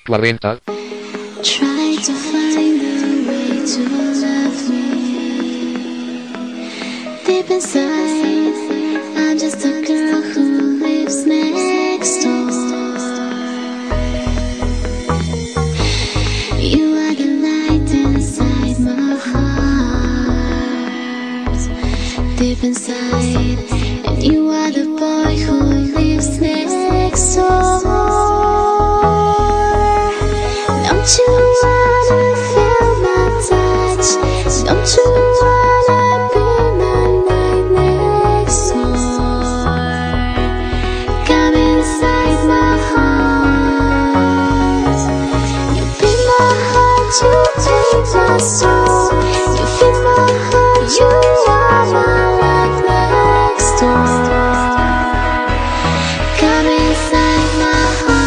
40. Try to find a way to love me. Deep inside, I'm just a girl who lives next door. You are the light inside my heart. Deep inside, and you are the boy who lives next door. Don't you wanna feel my touch? Don't you wanna be my night next door? Come inside my heart. You beat my heart, you take my soul. You feed my heart, you are my life next door. Come inside my heart.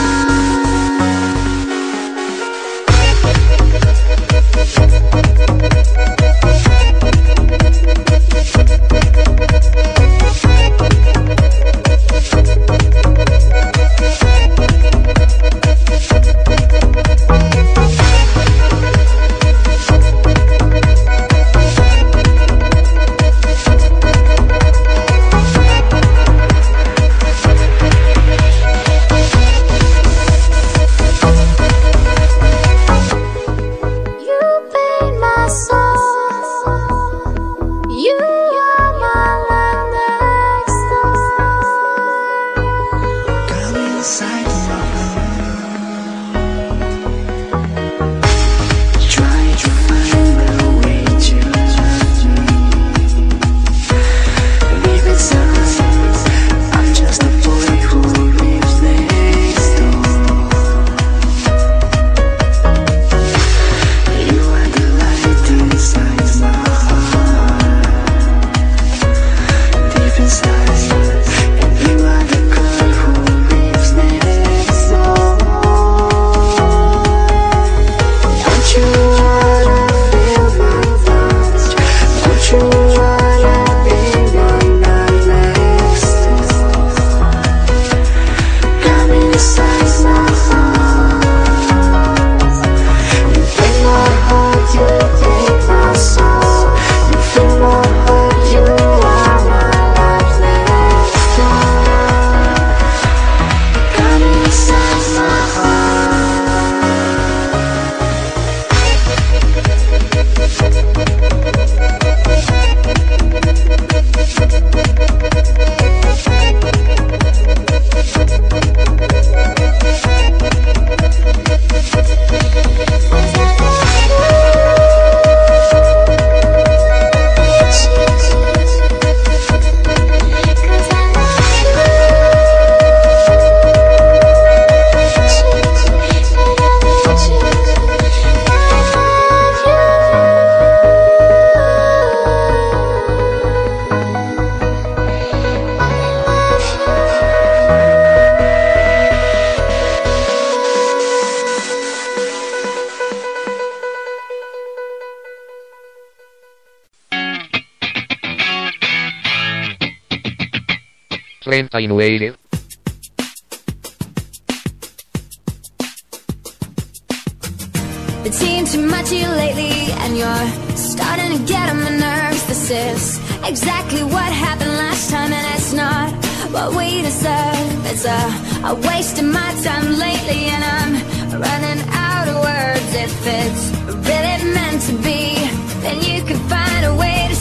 Been seeing too much of you lately, and you're starting to get on my nerves. This is exactly what happened last time, and it's not what we deserve. It's a waste of my time lately, and I'm running out of words. If it's really meant to be, then you can find a way to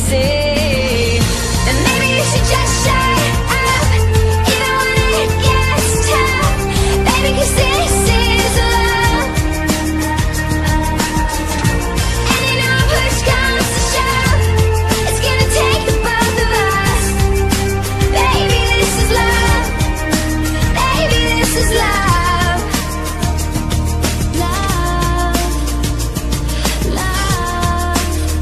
see. And maybe you should just shut up, even when it gets tough, baby, 'cause this is love. And you know push comes to shove, it's gonna take the both of us. Baby, this is love. Baby, this is love. Love, love,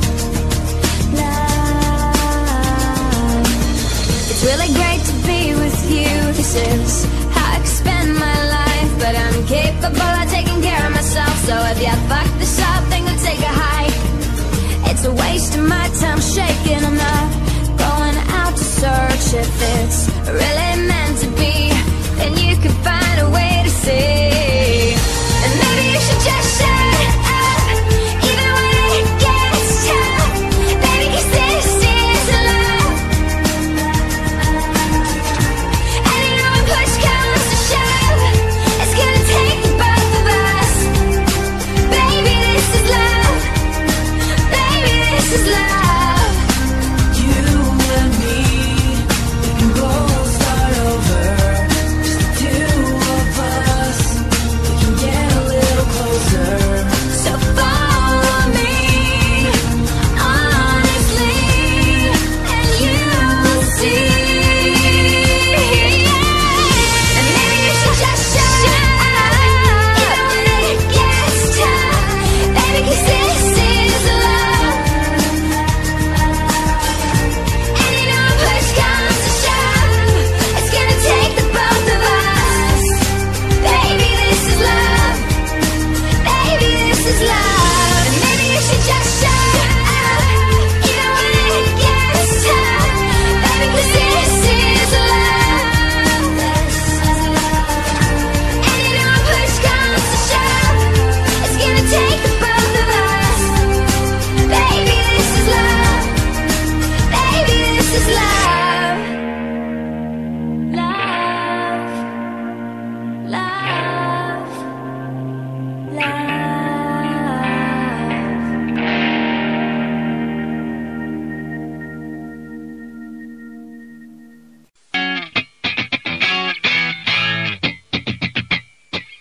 love. It's really great to be with you. This is how I can spend my life, but I'm capable of taking care of myself. So if you fuck this up, then go take a hike. It's a waste of my time shaking. I'm not going out to search. If it's really meant to be, then you can find a way to see. And maybe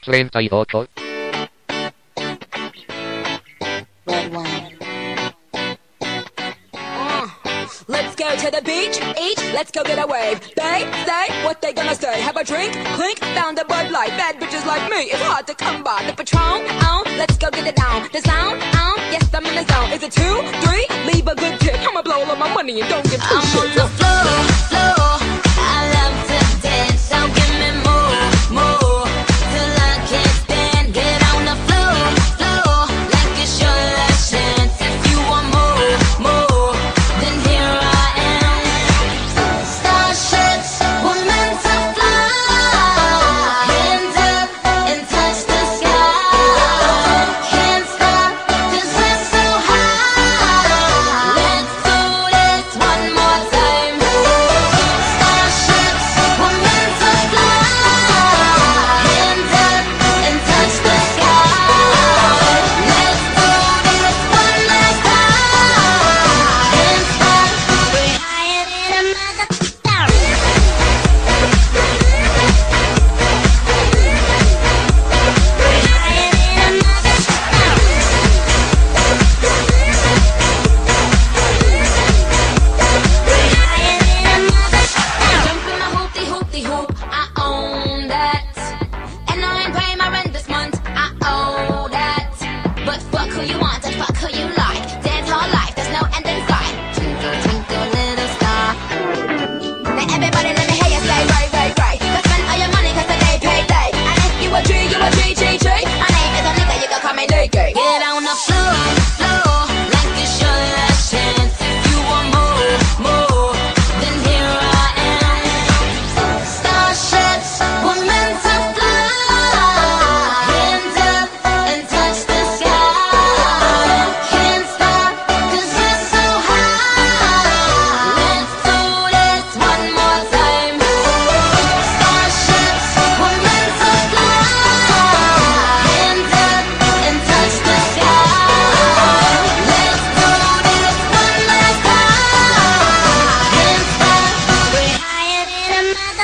38. Red wine. Let's go to the beach, eat, let's go get a wave. They say what they gonna say. Have a drink, clink, found a Bud Light. Bad bitches like me, it's hard to come by. The Patron, let's go get it down. The sound, yes I'm in the zone. Is it 2, 3? Leave a good tip. I'ma blow all of my money and don't give two shits. I'm on the floor. I love to dance, so give me more, till I can't stand. Get on the floor, like it's your last chance. If you want more, then here I am. Starships were meant to fly. Hands up and touch the sky. Can't stop 'cause we're so high. Let's do this one more time. Starships were meant to fly. Hands up and touch the sky. Let's do this one last time. Can't stop, we're higher than a mother. Jump in my hoopty hoop, I own that. And I ain't paying my rent this month, I owe that. But fuck who you want and fuck who you like. Dance all life, there's no end in sight. Twinkle, twinkle, little star. Now everybody let me hear you say right. Go spend all your money 'cause today payday. And if you a G, my name is a nigga, you can call me Nigga. Get on the floor, like it's your last chance. If you want more, then here I am. Starships were meant to fly. Hands up and touch the sky. Can't stop 'cause we're so high. Let's do this one more time. Starships were meant to fly. Hands up and touch the sky. Let's do this one last time. Can't stop, we're higher than a mother.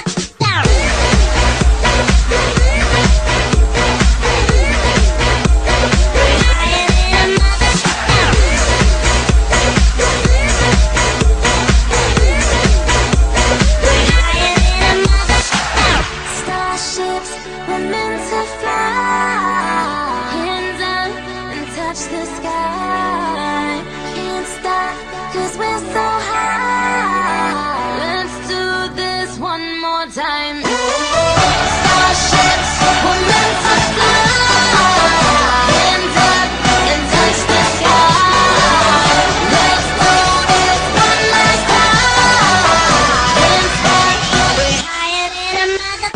Starships were meant to fly. Hands up and touch the sky. Can't stop 'cause we're so high. Let's do this one more time. Starships were meant to fly. Hands up and touch the sky. Let's do this one last time. Can't stop, we're higher than a mother.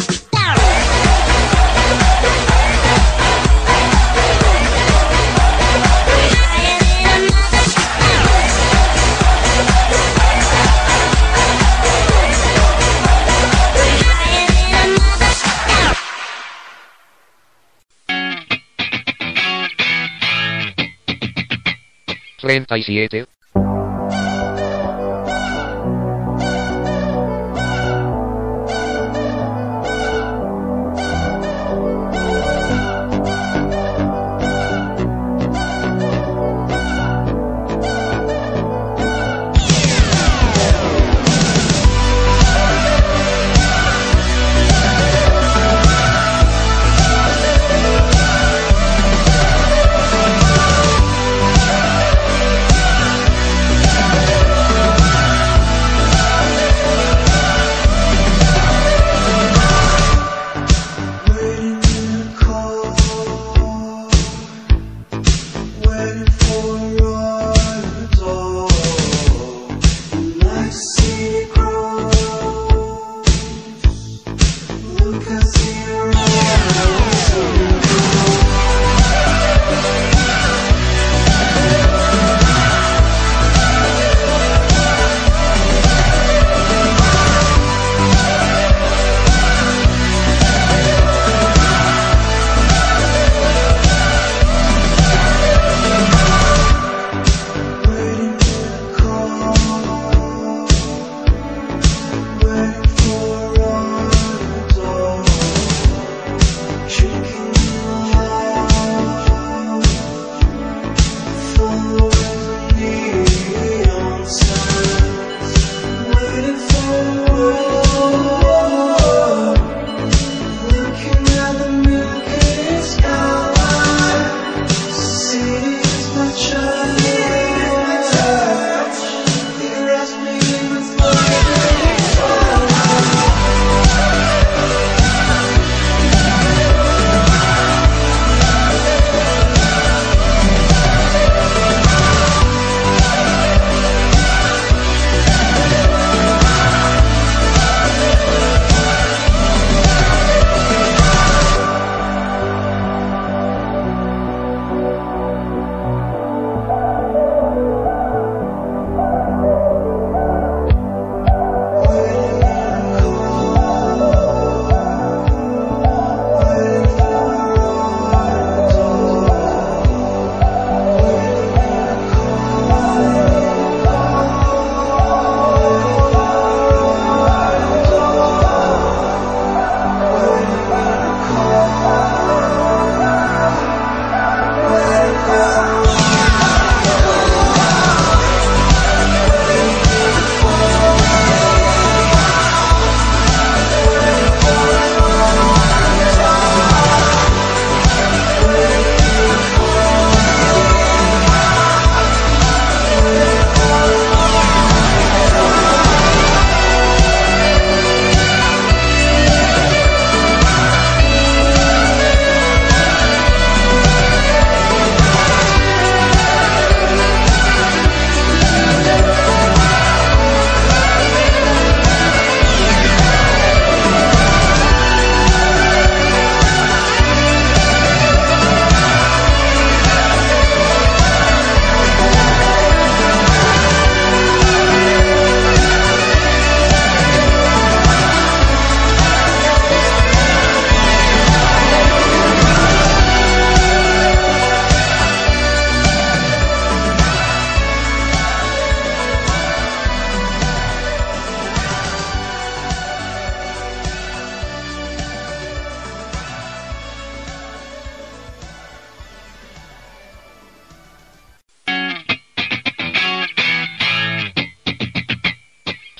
Treinta y siete.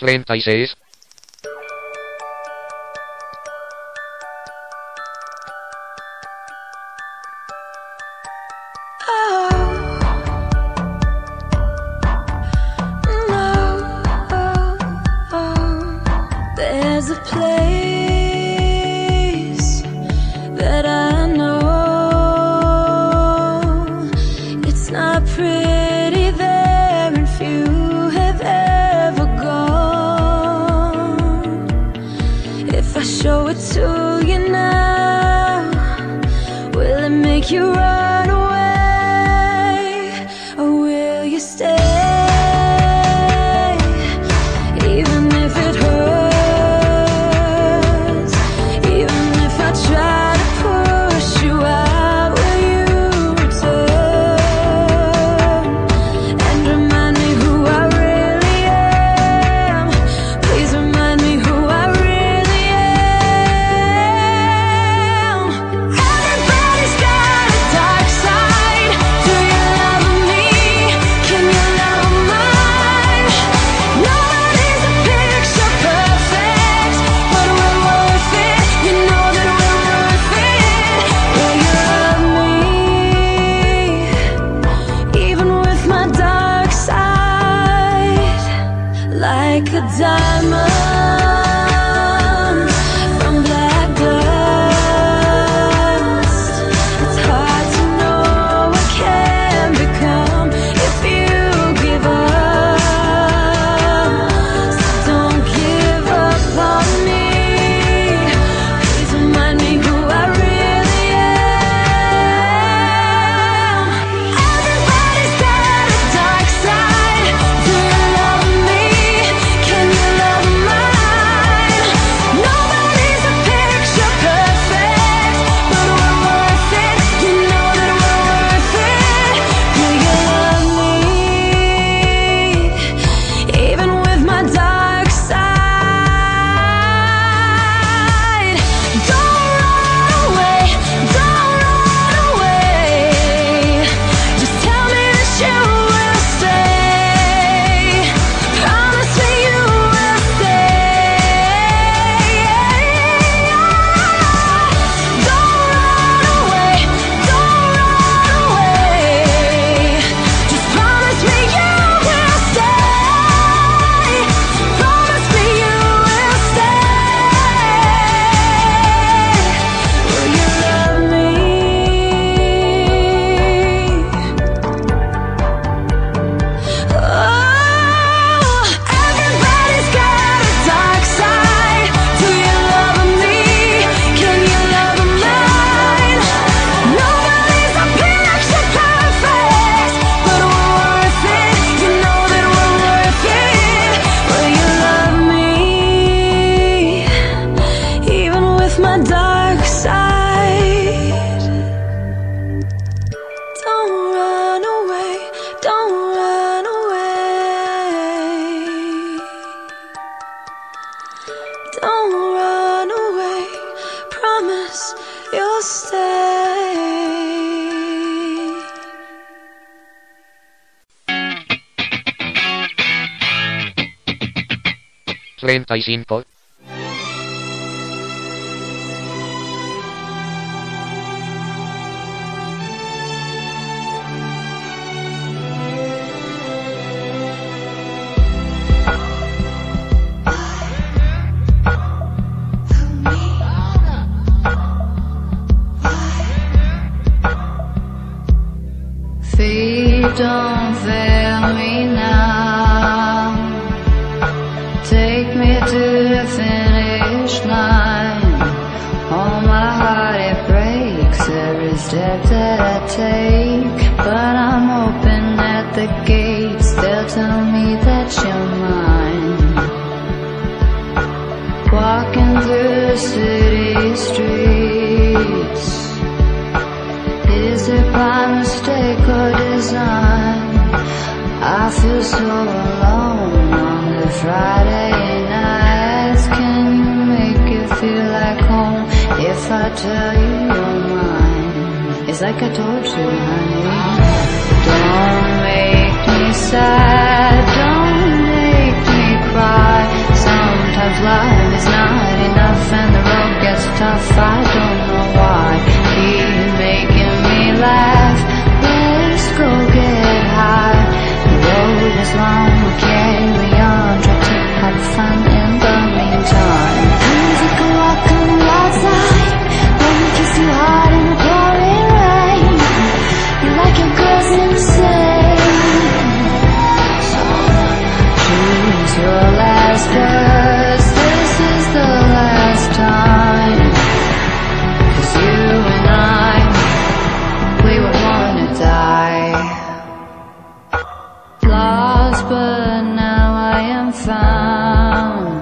36. There's a place that I know. It's not pretty there, and few have ever gone. If I show it to you now, will it make you run away, or will you stay? Even if it hurts, even if I try to push you out, will you return and remind me who I really am? Please remind me who I really am. Everybody's got a dark side. Do you love me? Can you love mine? Nobody's a picture perfect, but we're worth it. You know that we're worth it. Will you love me, even with my dark side? Like a diamond from black dust, it's hard to know what can become if you give up. So don't give up on me. Please remind me who I really am. Everybody's got a dark side. Do you love me? Can you love mine? Nobody's a picture perfect, but we're worth it. You know that we're worth it. Will you love me, even with my dark side? Don't run away, don't run away. Just tell me that you will stay. Promise me you will stay. Don't run away, don't run away. Just promise me you will stay. Promise me you will stay. Will you love me? Oh, everybody's got a dark side. Do you love me? Can you love mine? Nobody's a picture perfect, but we're worth it. You know that we're worth it. Will you love me, even with my dark side? Don't run away, don't run away. Don't run away, promise you'll stay. 35. Feet don't fail me now. Take me to the finish line. Oh, my heart, it breaks every step that I take. But I'm hoping at the gates they'll tell me that you're mine. Walking through the city streets, is it by mistake or design? I feel so alone on the Friday nights. Can you make it feel like home if I tell you you're mine? It's like I told you, honey. Don't make me sad, don't make me cry. sometimes love is not enough and the road gets tough. I don't know why. Keep making me laugh. Let's go get high. The road is long, we'll carry on. Try to have fun in the meantime. Come take a walk on the outside. Let me kiss you hard in the pouring rain. You like your girls insane. So choose your last words. This is the last time. 'Cause you and I, we were born to die. Lost but now I am found.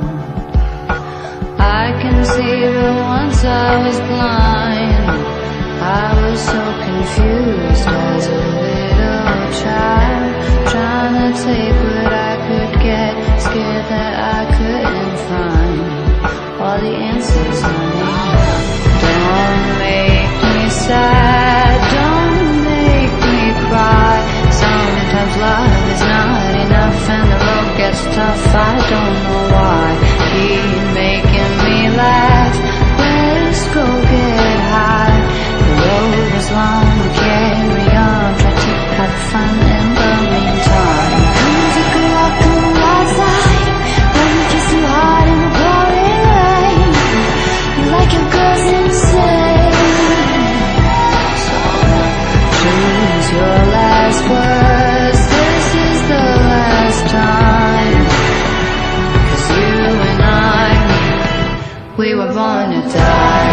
I can see but once I was blind. I was so confused as a little child, trying to take what I could get, scared that I couldn't find all the answers I need. Don't make me sad, don't make me cry. Sometimes love is not enough and the road gets tough. I don't know why. Keep making me laugh. Let's go get high. The road is long, we carry on. Try to have fun in the meantime. Come take a walk on the outside. Let me kiss you hard in the pouring rain. You like your girls insane. So choose your last words. This is the last time. 'Cause you and I, we were born to die.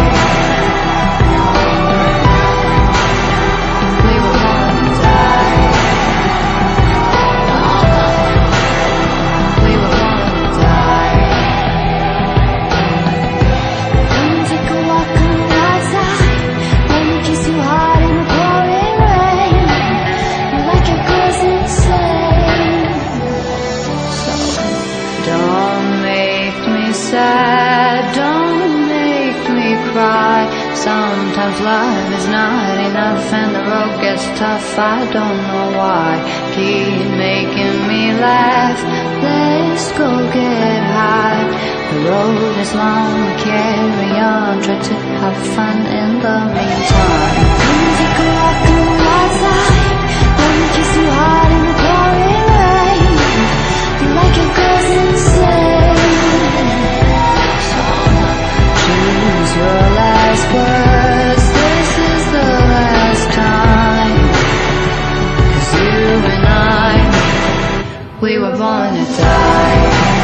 We were born to die. We were born to die. Come take a walk on the outside. Let me kiss you hard in the pouring rain. You like your girls insane. So don't make me sad, don't make me cry. Sometimes love is not enough and the road gets tough. I don't know why. Keep making me laugh. Let's go get high. The road is long, we carry on. Try to have fun in the meantime. Come take a walk on the outside. Let me kiss you hard in the pouring rain. You like your girls insane. So choose your last words. This is the last time. 'Cause you and I, we were born to die.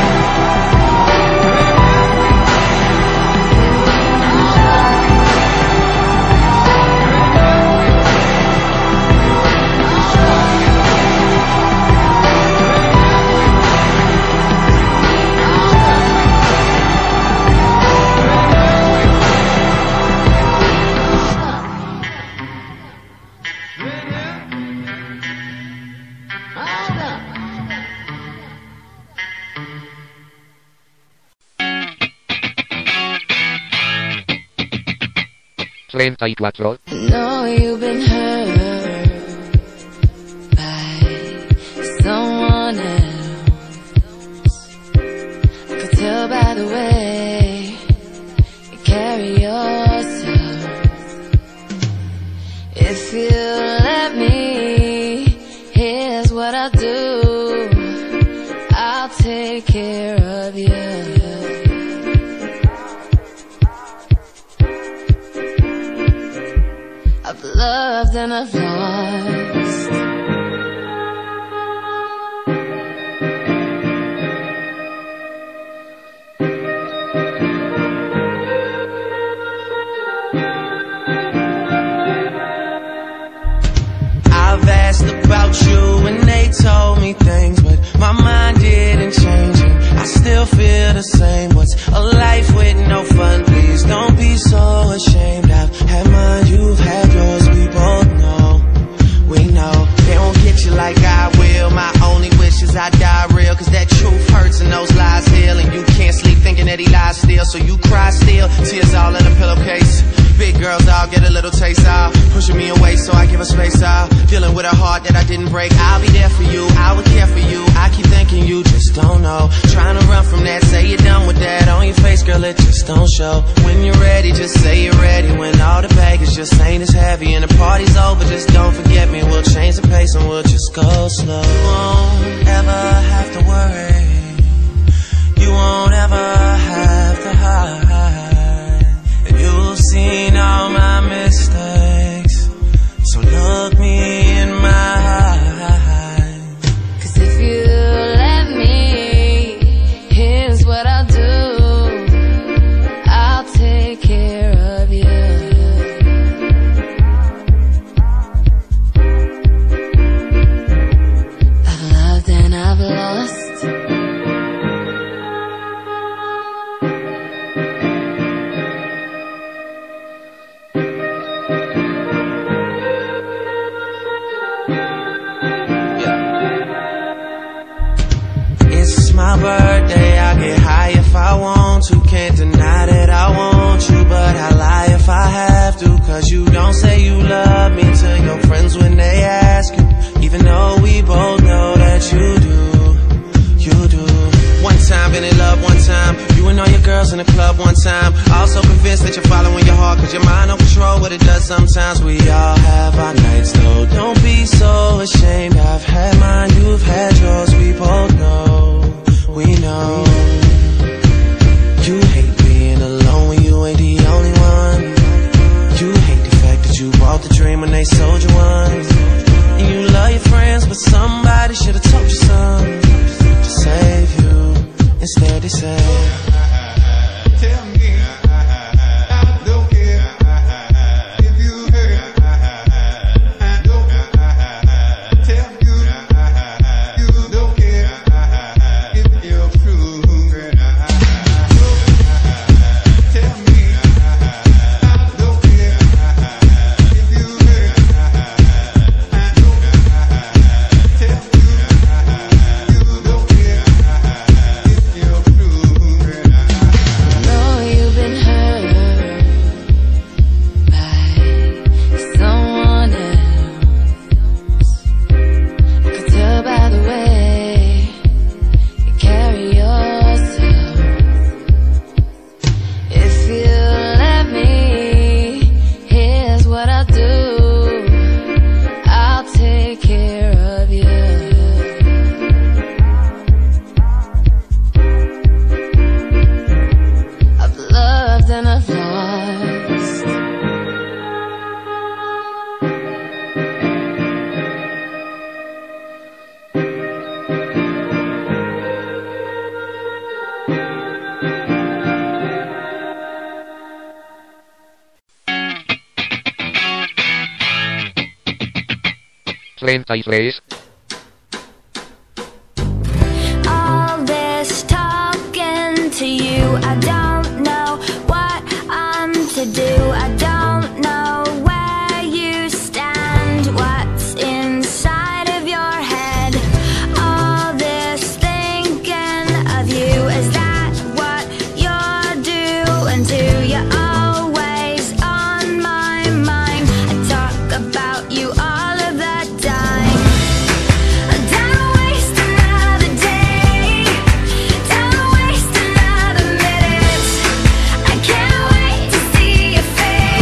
Know you've been hurt by someone else. I could tell by the way you carry yourself. If you let me, here's what I'll do. I'll take care of you. I've loved and I've lost. I've asked about you and they told me things, but my mind didn't change and I still feel the same. What's a life with no fun? Please don't be so ashamed. I've had mine, you've had yours, we both know. We know they won't get you like I will. My only wish is I die real, 'cause that truth hurts and those lies heal. And you can't sleep thinking that he lies still, so you cry still, tears all in a pillowcase. Big girls out, get a little taste out. Pushing me away so I give her space out. Dealing with a heart that I didn't break. I'll be there for you, I would care for you. I keep thinking you just don't know. Trying to run from that, say you're done with that. On your face, girl, it just don't show. When you're ready, just say you're ready. When all the baggage just ain't as heavy and the party's over, just don't forget me. We'll change the pace and we'll just go slow. You won't ever have to worry. You won't ever have to hide. And you've seen all my mistakes, so look me in my eyes. 'Cause if you let me, here's what I'll do. I'll take care of you. I've loved and I've lost. My birthday, I get high if I want to. Can't deny that I want you, but I lie if I have to. 'Cause you don't say you love me to your friends when they ask you, even though we both know that you do. You do. One time, been in love one time. You and all your girls in the club one time. Also convinced that you're following your heart, 'cause your mind don't control what it does sometimes. We all have our nights though. Don't be so ashamed. I've had mine, you've had yours. We both know. We know. You hate being alone when you ain't the only one. You hate the fact that you bought the dream when they sold you one. And you love your friends, but somebody should've told you something to save you. Instead they say, tell me I don't care if you hurt. I don't tell you you don't care if you're true. Tell me I don't care if you hurt. I don't tell you you don't care if you're true. Know you've been hurt by someone else. I could tell by the way you carry yourself. If you let me, here's what I'll do. I'll take care of you. I've loved and I've lost. All this talking to you, I don't know what I'm to do. I don't know where you stand, what's inside of your head. All this thinking of you, is that what you're doing? Do you always on my mind? I talk about you all of the time. Don't waste another day. Don't waste another minute. I can't wait to see your face.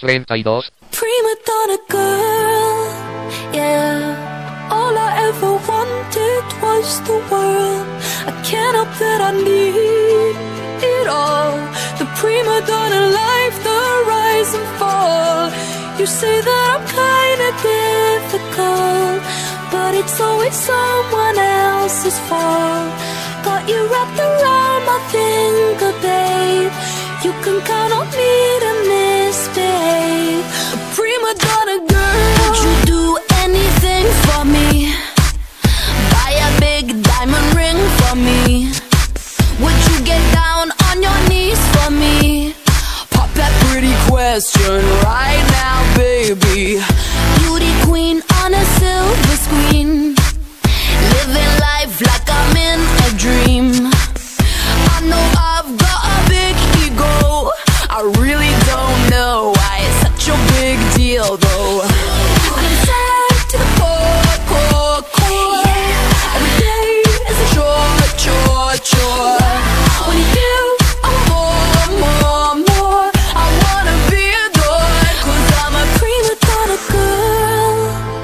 32. Prima donna girl, yeah. All I ever wanted was the world. I can't help that I need it all. The prima donna life, the rise and fall. You say that I'm kinda difficult, but it's always someone else's fault. Got you wrapped around my finger, babe. You can count on me to misbehave. A prima donna girl, would you do anything for me? Buy a big diamond ring for me? Would you get down on your knees for me? Pop that pretty question right now, baby. Beauty queen on a silver screen, living life like I'm in a dream. I know I've got a big ego, I really don't know why it's such a big deal though. I'm inside to the core, core, core. Every day is a chore, chore, chore. When you want more, more, I wanna be adored, 'cause I'm a prima donna girl,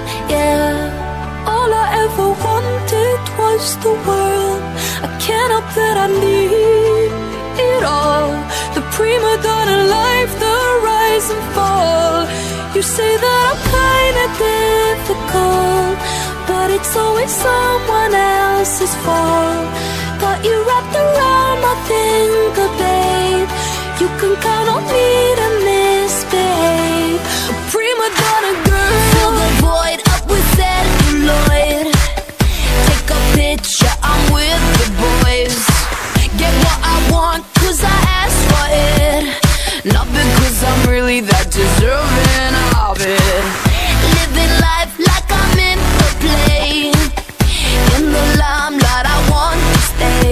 yeah. All I ever wanted was the world. I can't help that I need it all. The prima donna life, the rise and fall. You say that I'm kinda difficult, but it's always someone else's fault. Got you wrapped around my finger, babe. You can count on me to misbehave. A prima donna girl, fill the void up with celluloid. Take a picture, I'm with the boys. Get what I want, 'cause I asked for it, not because I'm really that deserving of it. Living life like I'm in a play, in the limelight I want to stay.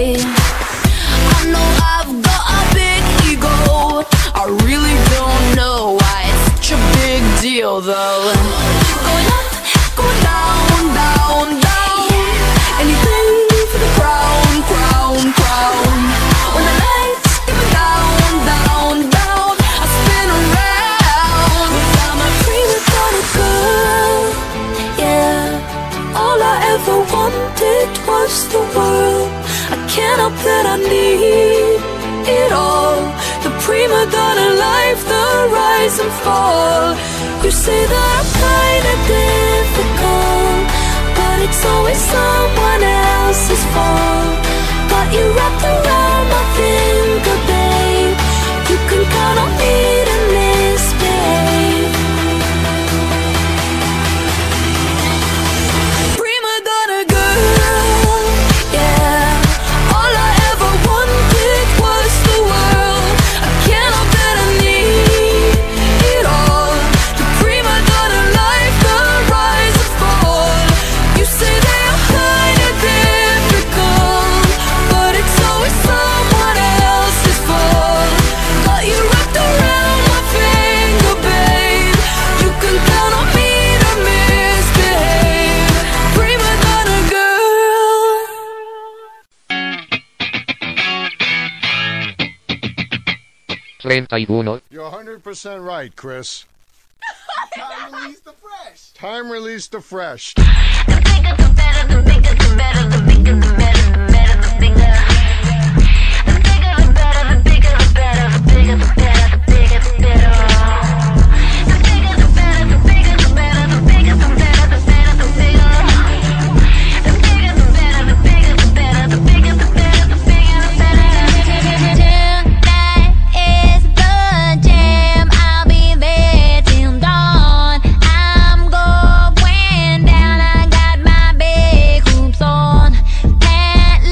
I know I've got a big ego, I really don't know why it's such a big deal though. Going up, going down, down, down. Anything for the crown, crown, crown. When the lights get me down, down, down, I spin around. 'Cause I'm a prima donna girl, yeah. All I ever wanted was the world. I can't help that I need it all. The prima donna life, the rise and fall. You say that I'm kinda difficult, but it's always someone else's fault. Got you wrapped around my finger, babe. You can count on me to misbehave. Prima donna girl, yeah. All I ever wanted was the world. I can't help that I need it all. The prima donna life, the rise and fall. You say that I'm kinda difficult, but it's always someone else's fault. Got you wrapped around my finger, babe. You can count on me to misbehave. Prima donna girl. You're 100% right, Chris. Time release the fresh. Time release the fresh. The bigger the better, the bigger the better, the bigger the better, the better the bigger. The bigger the better, the bigger the better, the bigger the better, the bigger the better. The bigger the better, the bigger the better, the bigger the better, the better the bigger. The bigger the better, the bigger the better, the bigger the better, the bigger the better. Tonight is the jam. I'll be there till dawn. I'm going down. I got my big hoops on. Pant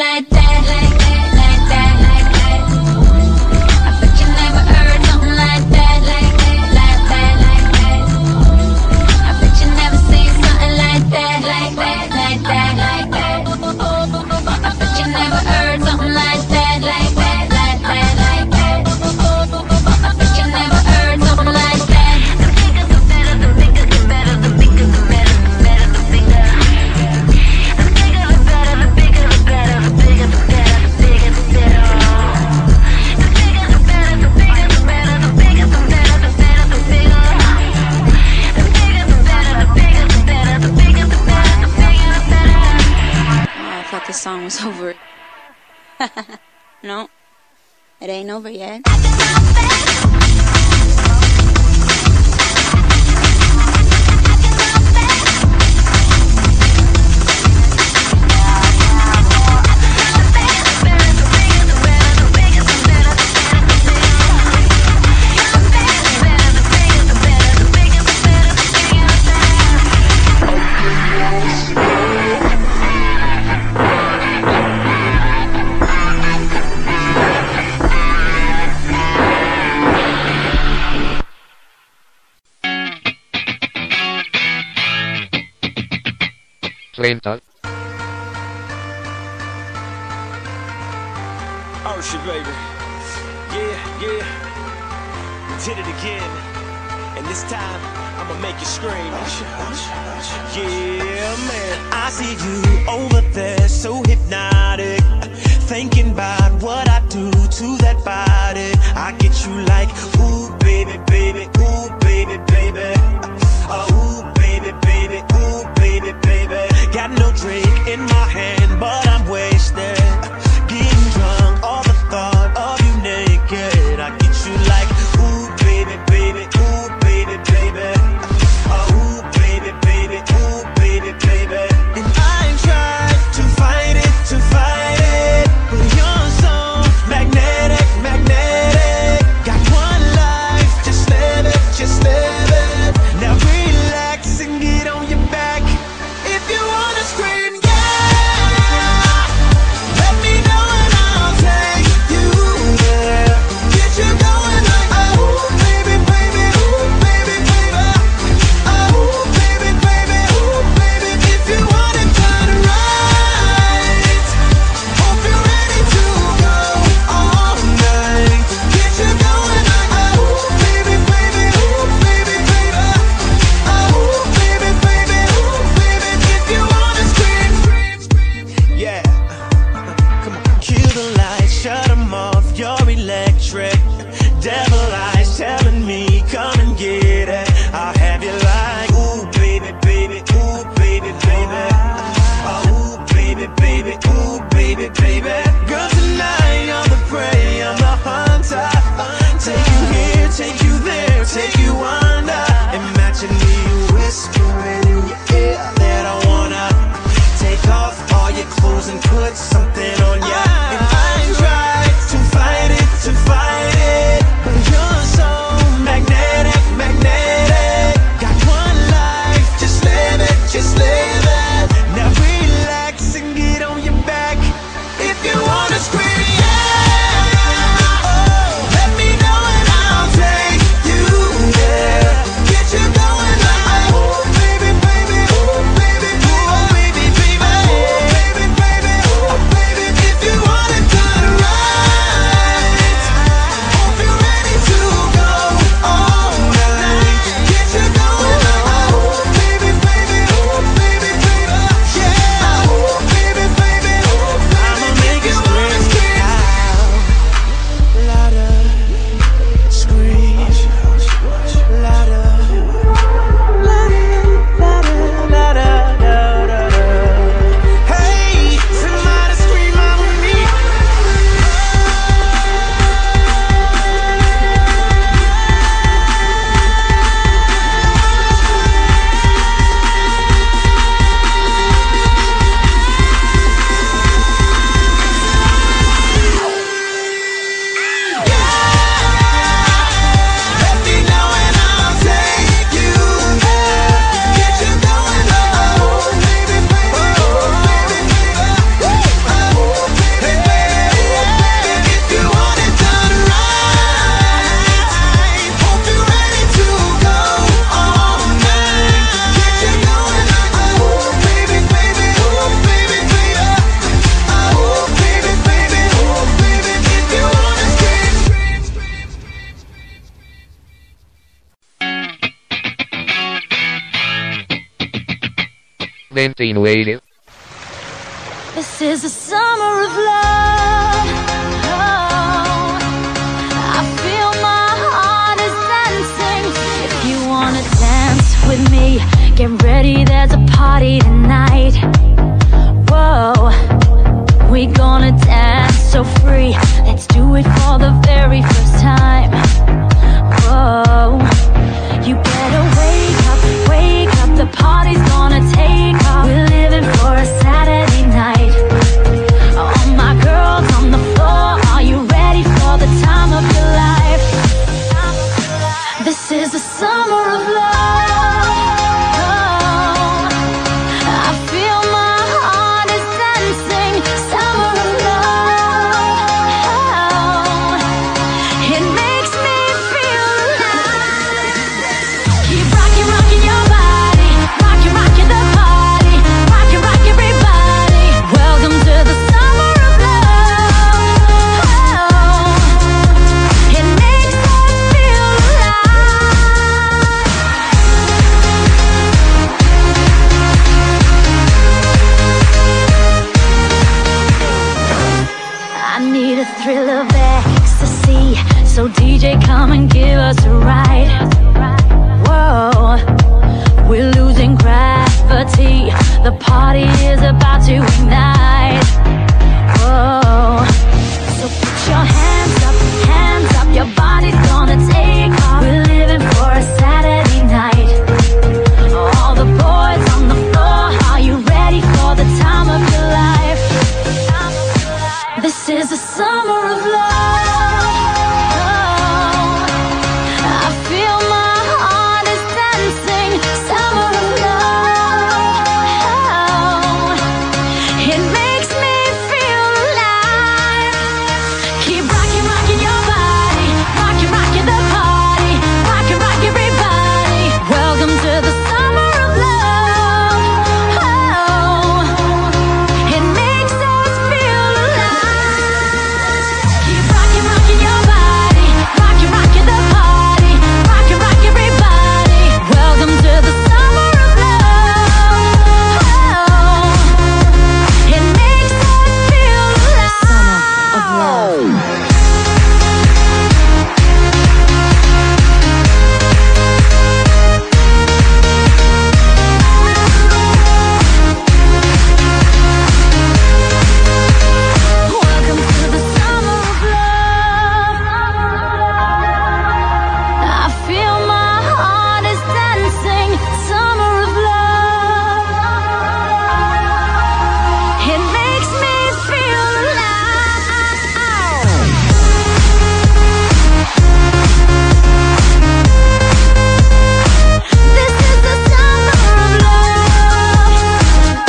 like that, like that, like that, like that. I bet you never heard something like that, like that, like that, like that. I bet you never seen something like that, like that, like that, like that. I bet you never heard something like that, like that, like that, like that. I bet you never heard something like that. The bigger the better, the bigger the better, the bigger the better, the better the bigger. The bigger the better, the bigger the better, the bigger the better, the bigger the better. The bigger the better, the bigger the better, the bigger the better, the better the bigger. The bigger the better, the bigger the better, the bigger the better, the bigger the better. Oh, I thought this song was over. No, it ain't over yet. Rental. Ocean, baby. Yeah, yeah. We did it again. And this time, I'ma make you scream. Yeah, man. I see you over there, so hypnotic. Thinking about what I do to that body. I get you like, ooh, baby, baby, ooh, baby, baby. Ooh, baby, baby, ooh, baby, baby. Got no drink in my hand, but I'm wasted. Getting drunk, all the thought of you naked. I get you like, ooh, baby, baby, ooh, baby, baby. Ooh, baby, baby, ooh, baby, baby. And I tried to fight it, but you're so magnetic, magnetic. Got one life, just live it, just live it. Now relax and get on your back. If you wanna scream, yeah, let me know and I'll take you there. Get you going like, oh, baby, baby, ooh, baby, baby. Oh, baby, baby, ooh, baby. If you want it done right, hope you're ready to go all night. Get you going like, oh, baby, baby, ooh, baby, baby. Oh, baby, baby, ooh, baby. If you wanna scream, yeah. Come on. Kill the lights, shut them off, you're electric. Devil eyes telling me, come and get it. I'll have you like, ooh, baby, baby, ooh, baby, baby. Ooh, baby, baby, ooh, baby, baby. Girl, tonight I'm the prey, I'm the hunter. Take you here, take you there, take you under. Imagine me whispering in your ear that I wanna take off all your clothes and put something on ya. And I tried to fight it, but you're so magnetic, magnetic. Got one life, just live it, just live it. Now relax and get on your back. If you wanna scream, 29. This is the summer of love. Oh, I feel my heart is dancing. If you wanna dance with me, get ready, there's a party tonight. Whoa, we gonna dance so free. Let's do it for the very first time. Whoa, you better wake up, the party's gonna take off. We're living for a Saturday night. All my girls on the floor, are you ready for the time of your life? This is the summer of love. Oh, I feel my heart is dancing. Summer of love. It makes me feel alive. Keep rocking, rocking your body. Rocking, rocking the party. Rocking, rock everybody. Welcome to the summer of love. Oh, it makes us feel alive. I need a thrill of ecstasy, so DJ come and give us a ride. Whoa, we're losing gravity, the party is about to ignite. Whoa, so put your hands up, your body's gonna take off. We're living for a Saturday night. All the boys on the floor, are you ready for the time of your life? This is the summer of love. Oh, I feel my heart is dancing. Summer of love. It makes me feel alive. Keep rocking, rocking your body. Rocking, rocking the party. Rocking, rock everybody. Welcome to the summer of love. Oh, it makes us feel alive. Keep rocking, rocking your body. Rocking, rocking the party. Rocking, rock everybody. Welcome to the summer of love. Oh, it makes us feel alive. Summer of love. Welcome to the summer of love. I feel my heart is dancing. Summer of love. It makes me feel alive. This is the summer of love.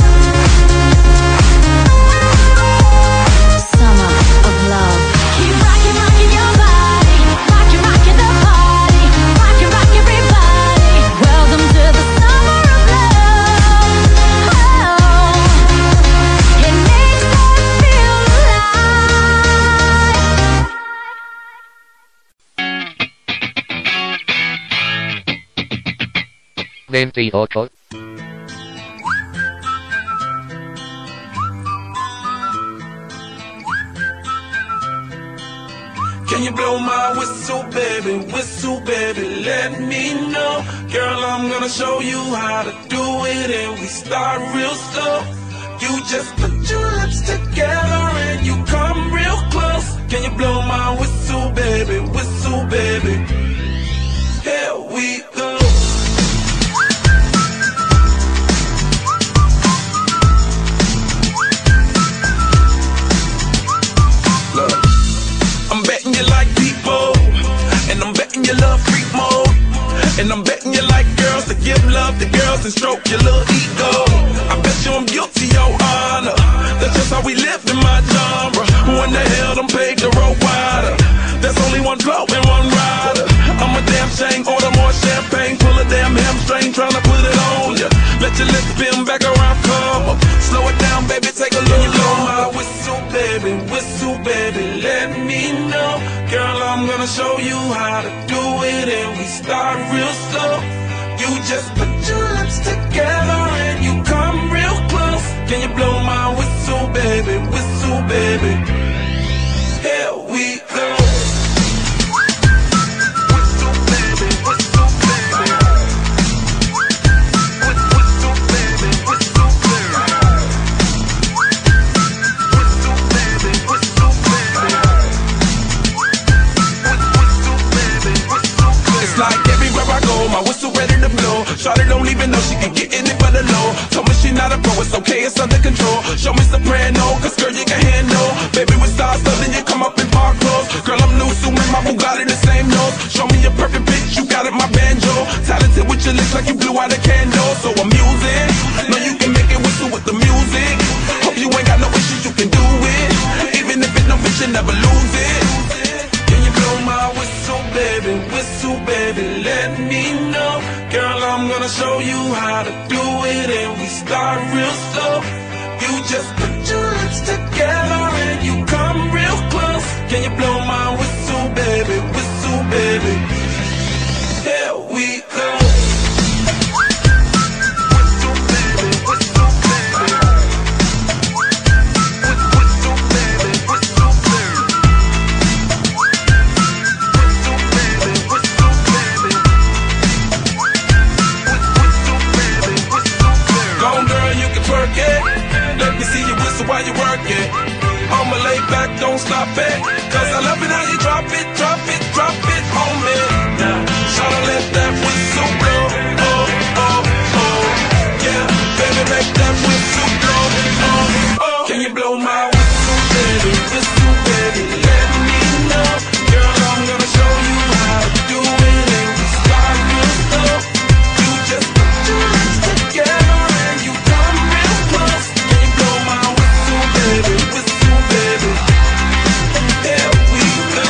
Summer of love. Keep rocking, rocking your body. Rocking, rocking the party. Rocking, rock everybody. Welcome to the summer of love. Oh, it makes us feel alive. 28. Can you blow my whistle, baby, let me know. Girl, I'm gonna show you how to do it, and we start real slow. You just put your lips together and you come real close. Can you blow my whistle, baby, here we go. Look, I'm betting you like people, and I'm betting you love freak mode, and I'm betting you like girls to give love to girls and stroke your little ego. I bet you I'm guilty, your honor. That's just how we live in my genre. Who in the hell done paved the road wider? There's only one blow and one rider. I'm a damn shame, order more champagne, pull a damn hamstring, tryna put it on ya. Let your lips spin back around, come up. Slow it down, baby, take a look. Blow my whistle, baby, let me know. Girl, I'm gonna show you how to do it, and we start real slow. You just put your lips together and you come real Can you blow my whistle, baby? Whistle, baby. Here we go. Whistle, baby. Whistle, baby. Whistle, baby. Whistle, baby. Whistle, baby. Whistle, baby. Whistle, baby. Whistle, baby. It's like everywhere I go, my whistle ready to blow. Shawty don't even know she can get in it for the low. Told me she not a pro, it's okay, it's under control. Show me soprano, cause girl you can handle. Baby with stars, so then you come up in park clothes. Girl I'm new, so with my Bugatti the same nose. Show me a perfect pitch, you got it, my banjo. Talented with your lips like you blew out a candle. So I'm using, know you can make it whistle with the music. Hope you ain't got no issues, you can do it. Even if it don't fit, you never lose it. Can you blow my whistle, baby? Whistle, baby, let me know. Girl, I'm gonna show you how to do it, and we start real slow. You just put your lips together and you come real close. Can you blow my whistle, baby? Whistle, baby. Here we go. Whistle, baby. Whistle, baby. Whistle, baby. Whistle, baby. Whistle, baby. Whistle, baby. Go on, girl, you can twerk it. Let me see you whistle while you work it. I'ma lay back, don't stop it. Cause I love it how you drop it, drop it, drop it on me. Now, tryna let that whistle blow. Oh, oh, oh. Yeah, baby, make that whistle blow. Oh, oh. Can you blow my whistle, baby? Whistle, baby, let me know. Girl, I'm gonna show you how to do it, and we start real slow. You just put your lips together and you come real close. Can you blow my whistle, baby? Whistle, baby. Here we go.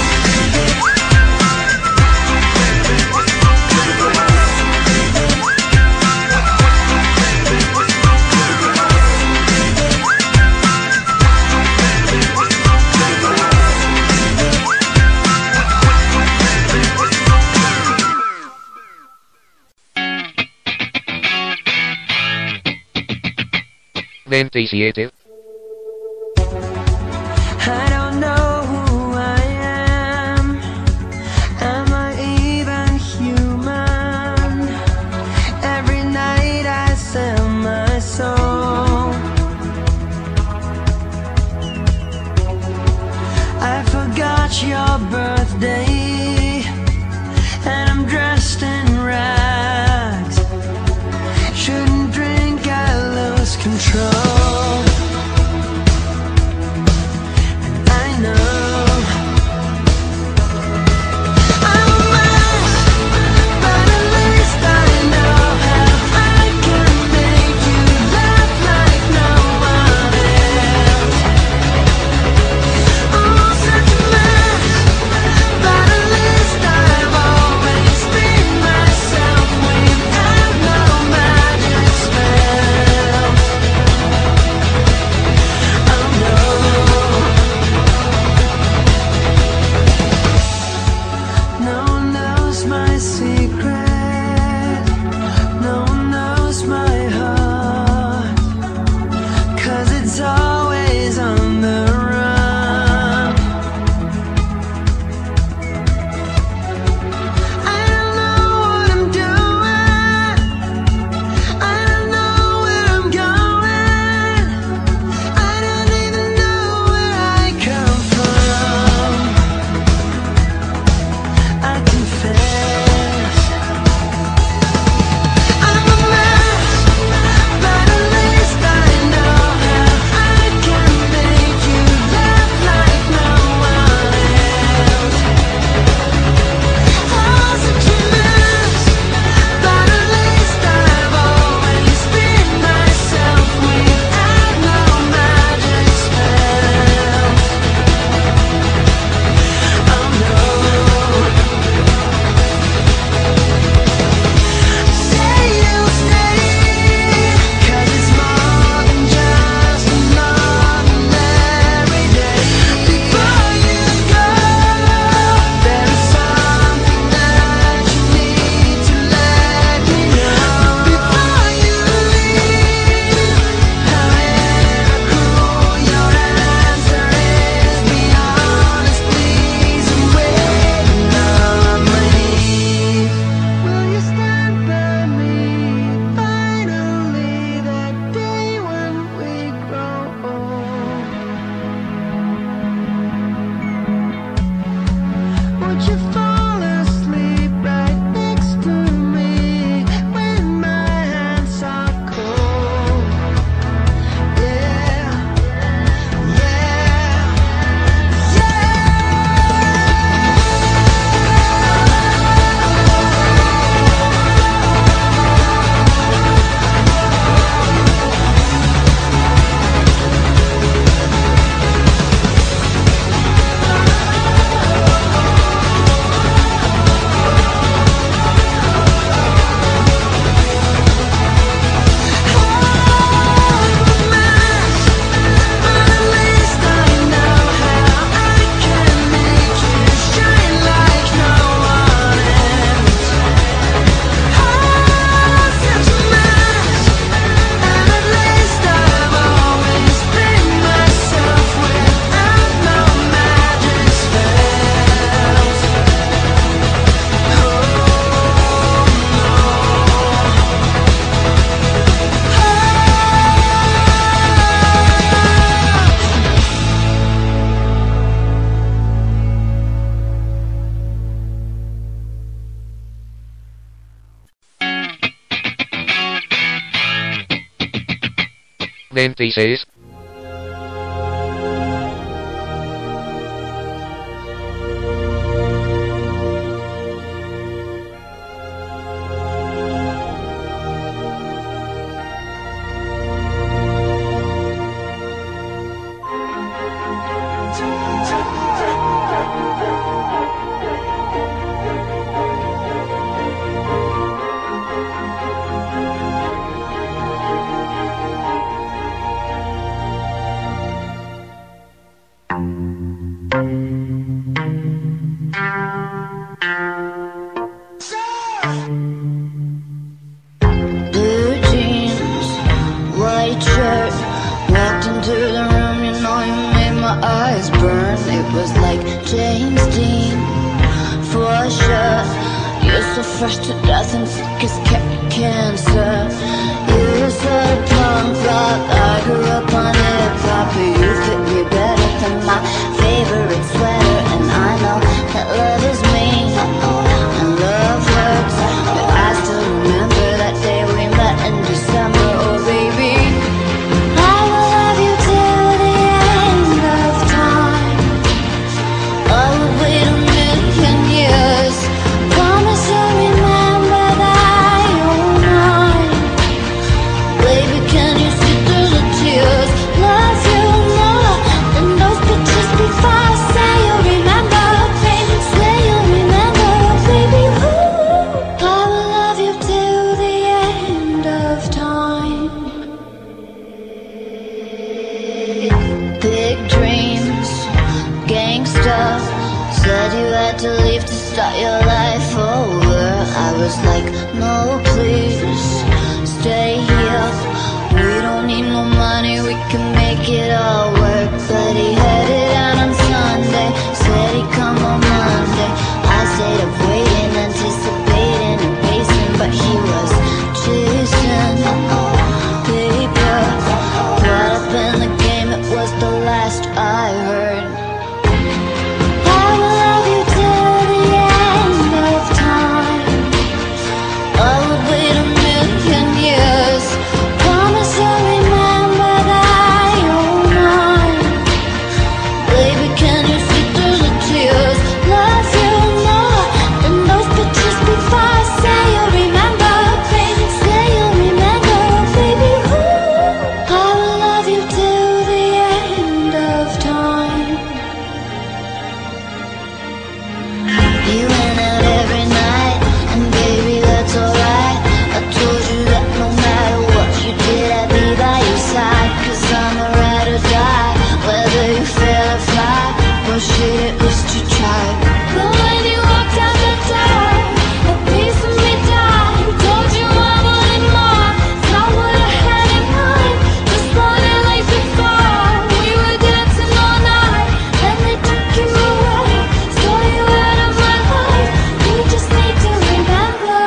Veintisiete. I don't know who I am. Am I even human? Every night I sell my soul. I forgot your birthday, and I'm dressed in rags. Shouldn't drink, I lose control. But 26. Blue jeans, white shirt. Walked into the room, you know you made my eyes burn. It was like James Dean, for sure. You're so fresh to death and sick as cancer. You said punk rock, I grew up on hip-hop. But you fit me better than my favorite sweater. And I know that love is mean and love hurts, but I still remember that day we met in December. Oh baby, I will love you till the end of time. I will wait a million years. Promise you'll remember that you're mine. Baby, can you see through the tears? Love you more than those pictures before. Say you'll remember, baby. Say you'll remember, baby. Ooh, I will love you till the end of time. Big dreams, gangsta. Said you had to leave to start your life over. I was like, no please, stay here. We don't need no money, we can make it all work. But he headed out on Sunday, said he'd come on Monday. I stayed up waiting, anticipating and pacing, but he was chasing paper. Caught up in the game, it was the last I heard. I will love you till the end of time. I would wait a million years. Promise you'll remember that you're mine. Baby, can you see through the tears? Love you more than those pictures before. Say you'll remember, baby. Say you'll remember, baby. Ooh, I will love you till the end of time. You went out every night, and baby, that's alright. I told you that no matter what you did, I'd be by your side. Cause I'm a ride or die, whether you fail or fly. Well shit, at least you tried. But when you walked out the door, a piece of me died. Told you I wanted more, not what I had in mind. Just wanted like before, we were dancing all night. Then they took you away, stole you out of my life. You just need to remember.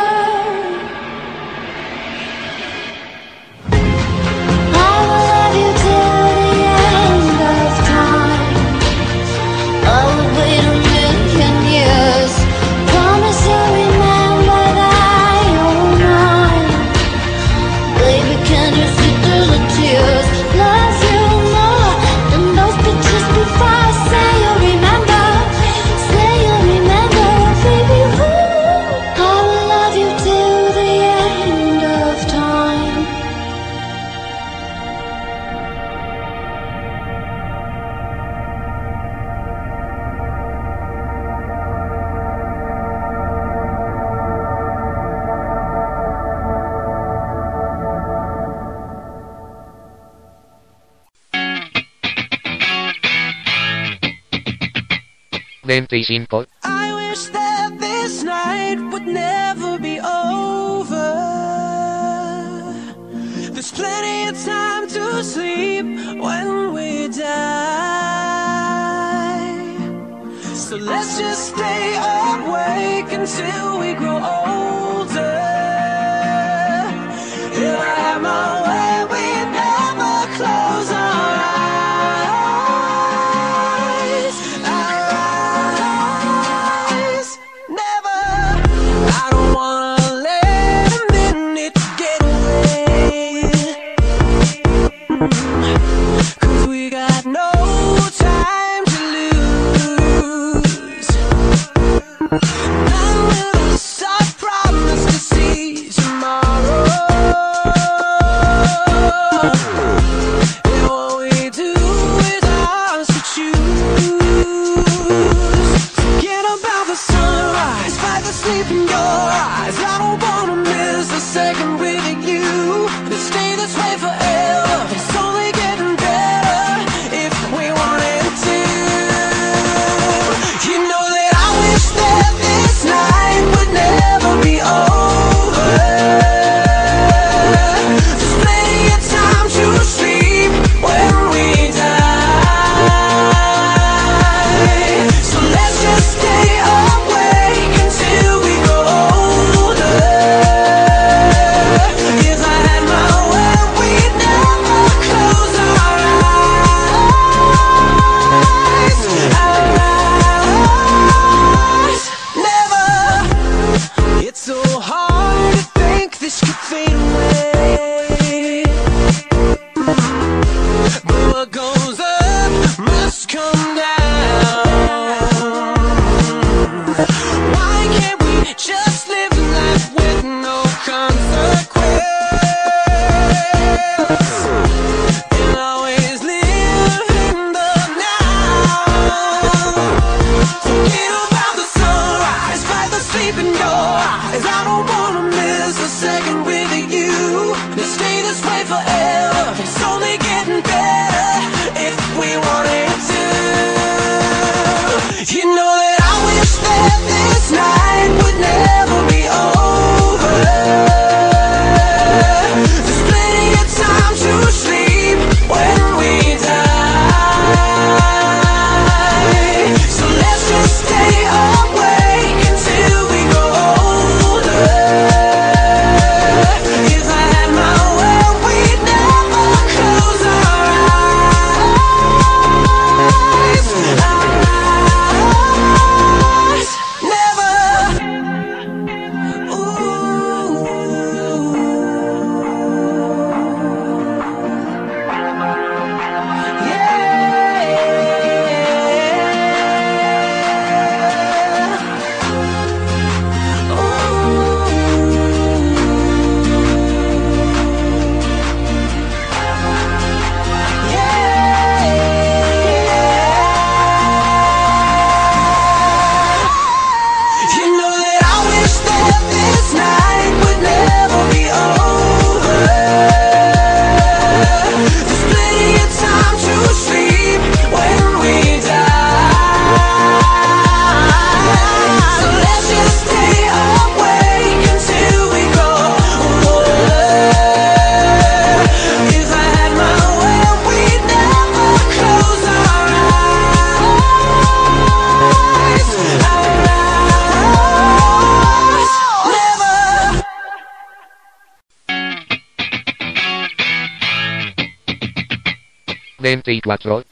I will love you till the end of time. I would wait a million years. Promise you'll remember that you're mine. Baby, can you see through the tears? Love you more than those pictures before. Say you'll remember, say you'll remember, baby. Ooh, I will love you till the end of time. Veinticinco. I wish that this night would never be over. There's plenty of time to sleep when we die. So let's just stay awake until we grow older. If I have my way, we never close our eyes. Our eyes, never. I don't wanna let a minute get away. 24.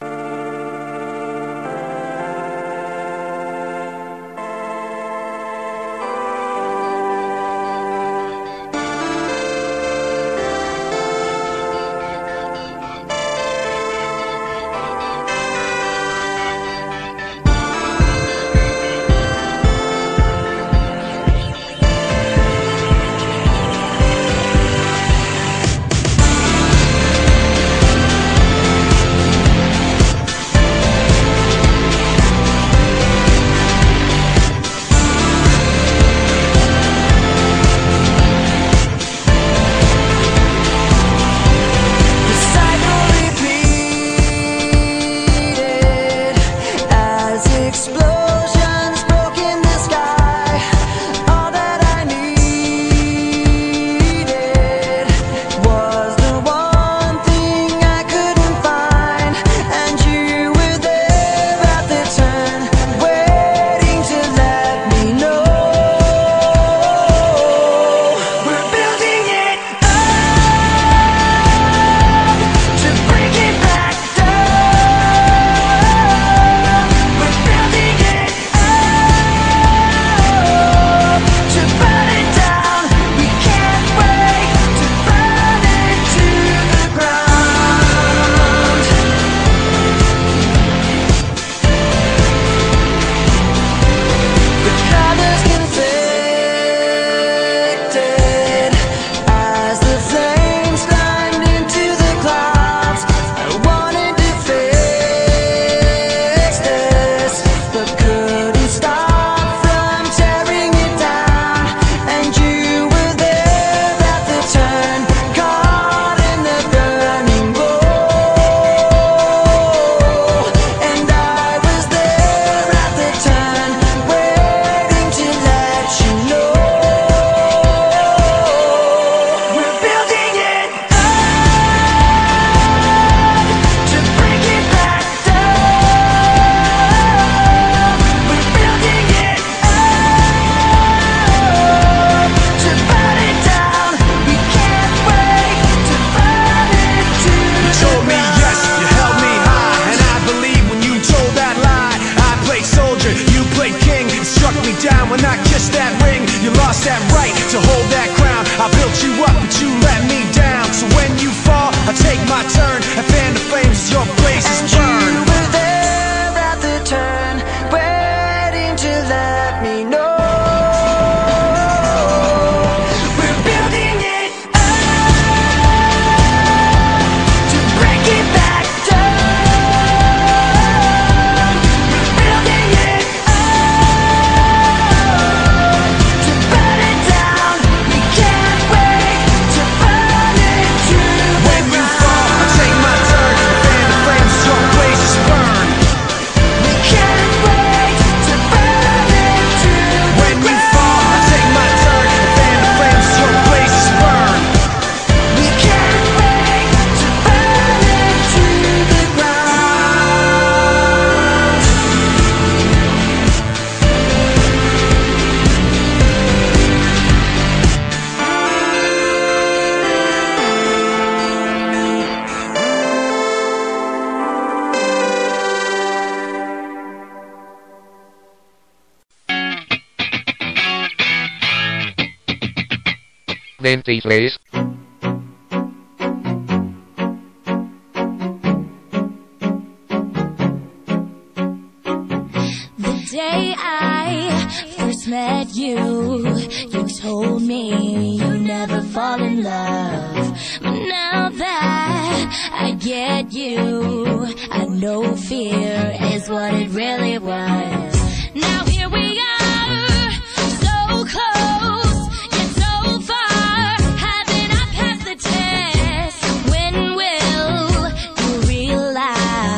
Please. The day I first met you, you told me you never fall in love. But now that I get you, I know fear is what it really was. Now here we are, so close, yet so far. Haven't I passed the test? When will you realize?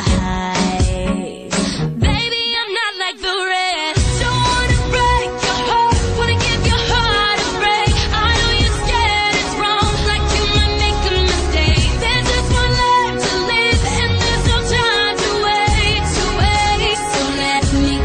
Baby, I'm not like the rest. Don't wanna break your heart, wanna give your heart a break. I know you're scared it's wrong, like you might make a mistake. There's just one life to live, and there's no time to wait, so let me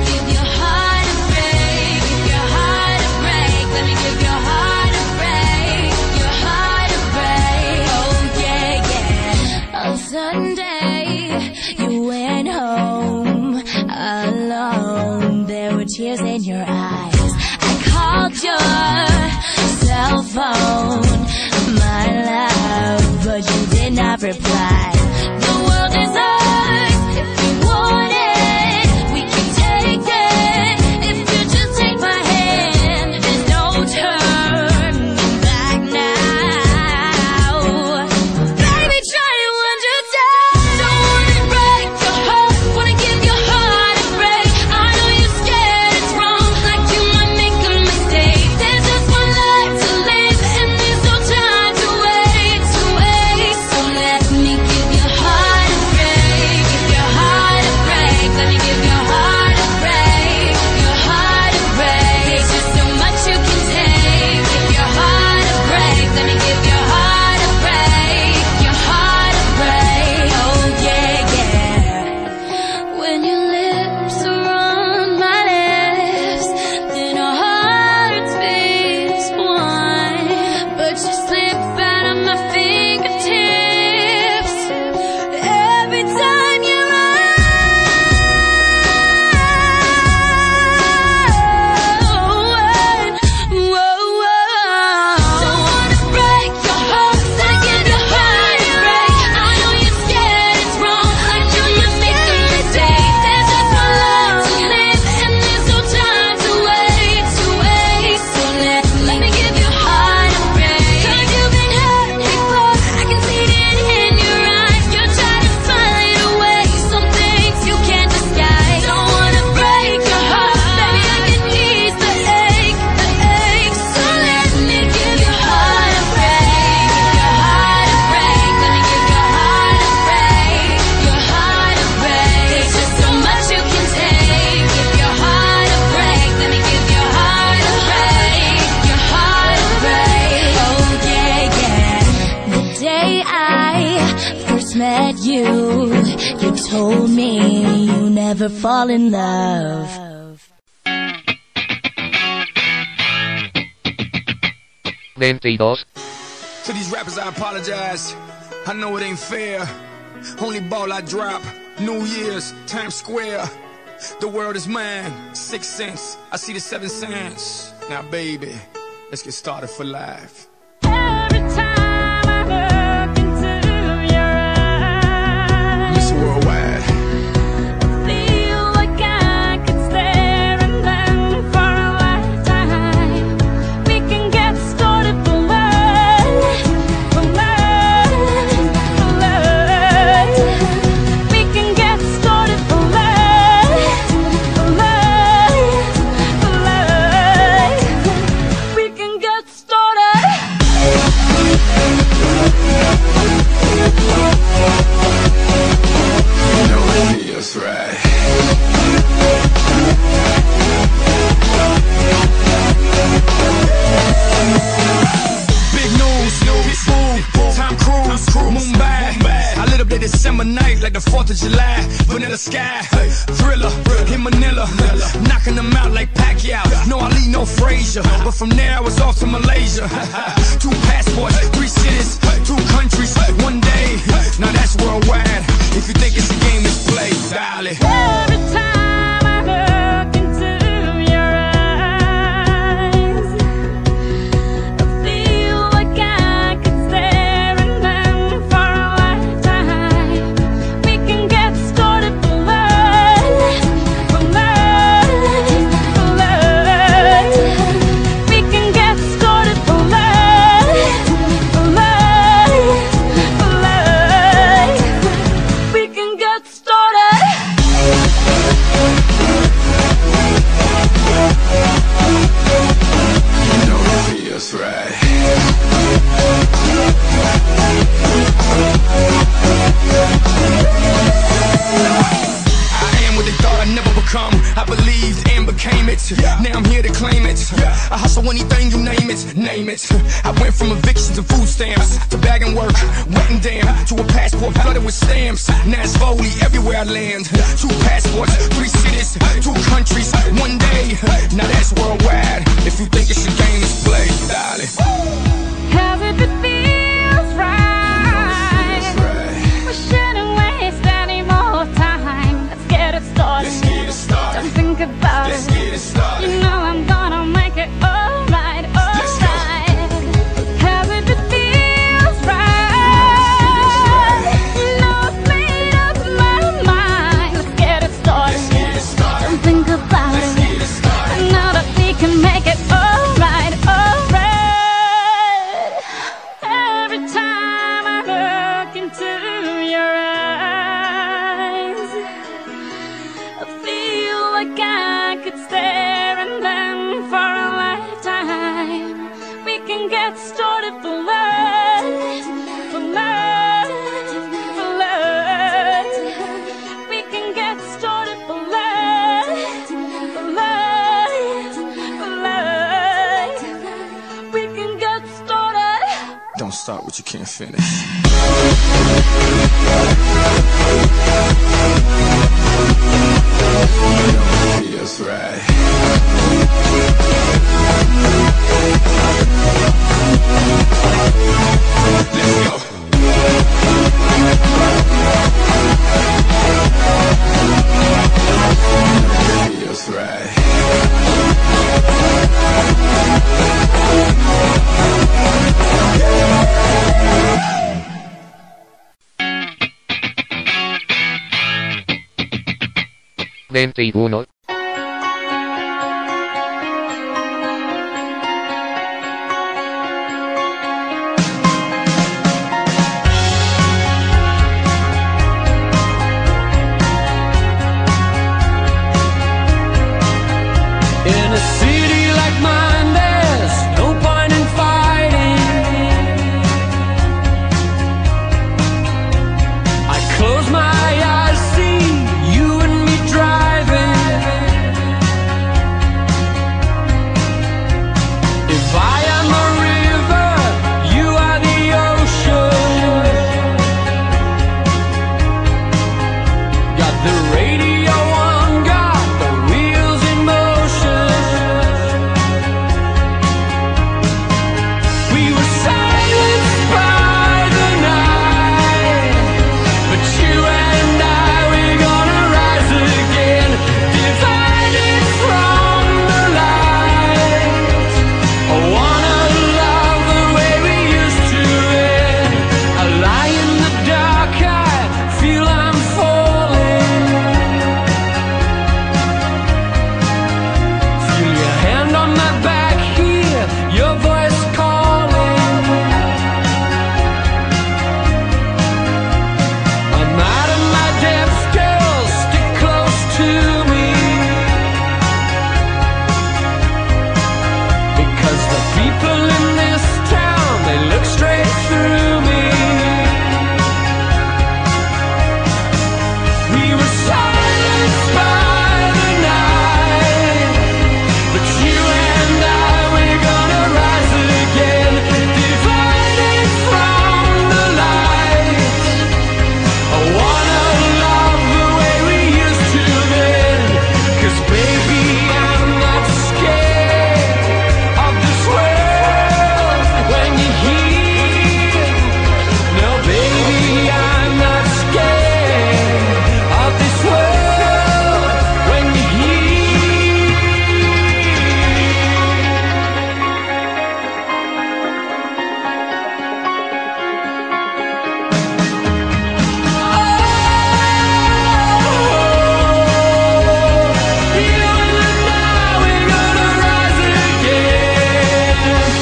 tears in your eyes. I called your cell phone, my love, but you did not reply. The world is ours if we want it. We can take it if you just take my hand. There's no turning back now. Baby, try to understand. Don't wanna break your heart, wanna give your heart a break. I know you're scared it's wrong, like you might make a mistake. There's just one life to live, and there's no time to wait, to wait. So let me give your heart a break, give your heart a break. Let me give your heart a break, your heart a break. There's just so much you can take. Give your heart a break. Let me give your heart a break, your heart a break. Oh yeah, yeah. When your lips are on my lips, then our hearts beat one. But you slip out of my fingertips every time you're Don't wanna break your heart, so give your heart a break. I know you're scared it's wrong, like you might make a mistake. There's just one life to live, and there's no time to wait, to wait. So let me give your heart a break. 'Cause you've been hurt before, I can see it in your eyes. You're trying to find a way, some things you can't disguise. Don't wanna break your heart, baby, I can ease the ache, the ache. So let me give your heart a break, give your heart a break. Let me give your heart a break, your heart a break. There's just so much you can take. Give your heart a break. Let me give your heart a break, your heart a break. Oh yeah, yeah. The day I first met you, you told me you never fall in love. 22. To these rappers, I apologize. I know it ain't fair. Only ball I drop, New Year's, Times Square. The world is mine, 6 cents. I see the 7 cents. Now, baby, let's get started for life. Every time I look into your eyes, Miss Worldwide. feel like I could stare and then for a lifetime. We can get started for love, for love, for love. We can get started for love, for love, for love. We can get started. You know it feels right. Big news, Pitbull, Tom Cruise, Mumbai. I lit up the December night like the 4th of July. Vanilla Sky, Thriller, in Manila. Knocking them out like Pacquiao. No Ali, no Frazier. But from there I was off to Malaysia. 2 passports, 3 cities, 2 countries, 1 day. Now that's worldwide. If you think it's a game, it's play, darling. Every time I look into your eyes, I feel like I could stare and then for a lifetime. We can get started for love, for love, for love. We can get started for love, for love, for love. We can get started. You know it feels right. I am what they thought I'd never become. I believed and became it. Now I'm here to claim it. I hustle anything, you name it, name it. I went from evictions and food stamps to bagging work, wet and damn, to a passport flooded with stamps. Now it's Foley everywhere I land. 2 passports, 3 cities, 2 countries, 1 day. Now that's worldwide. If you think it's a game, it's play, darling. Cause if it feels right, we shouldn't waste any more time. Let's get it started. Let's get it started. Don't think about Let's it. get it started. You know I'm gonna make it alright, alright. Cause if it feels right, you know I've made up my mind. Let's get it started. Let's get it started. Don't think about Let's it. get it started. I know that we can make it alright, alright. Every time I look into your eyes, I feel like I could stare at them for a lifetime. We can get started for love, for love, for love. We can get started for love, for love, for love. We can get started. Don't start what you can't finish. Feels right. Let's go. Feels right. Veintiuno. In a city like mine, there's no point in fighting. I close my eyes, see you and me driving. If I am a river, you are the ocean. Got the radio on, got the wheels in motion. We were silenced by the night, but you and I, we're gonna rise again, divided from the light. I wanna love the way we used to live. I lie in the dark, I feel I'm falling. Feel your hand on my back, hear your voice calling. I'm out of my depth, girl, stick close to me. Because the people in this town, they look straight through me. We were silenced by the night, but you and I, we're gonna rise again, divided from the light. I wanna love the way we used to then, 'cause baby, I'm not scared of this world when you're here. No, baby, I'm not scared of this world when you're here. You and I, we're gonna rise again.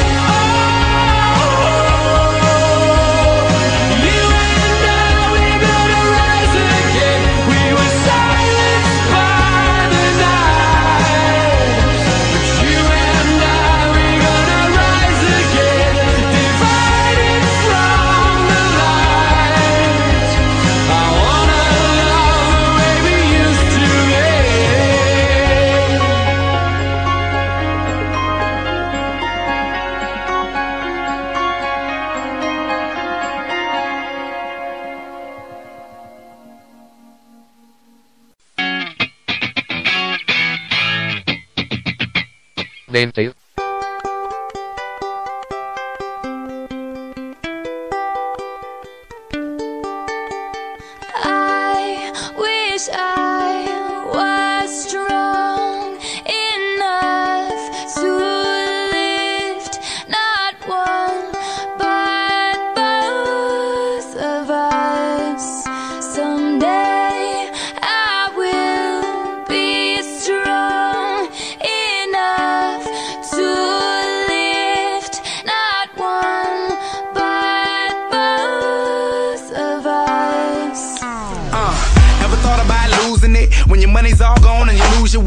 You and I, we're gonna rise again. We were silenced by the night, but you and I, we're gonna rise again, divided from the light. I wanna love the way we used to live. Veinte. I wish I was strong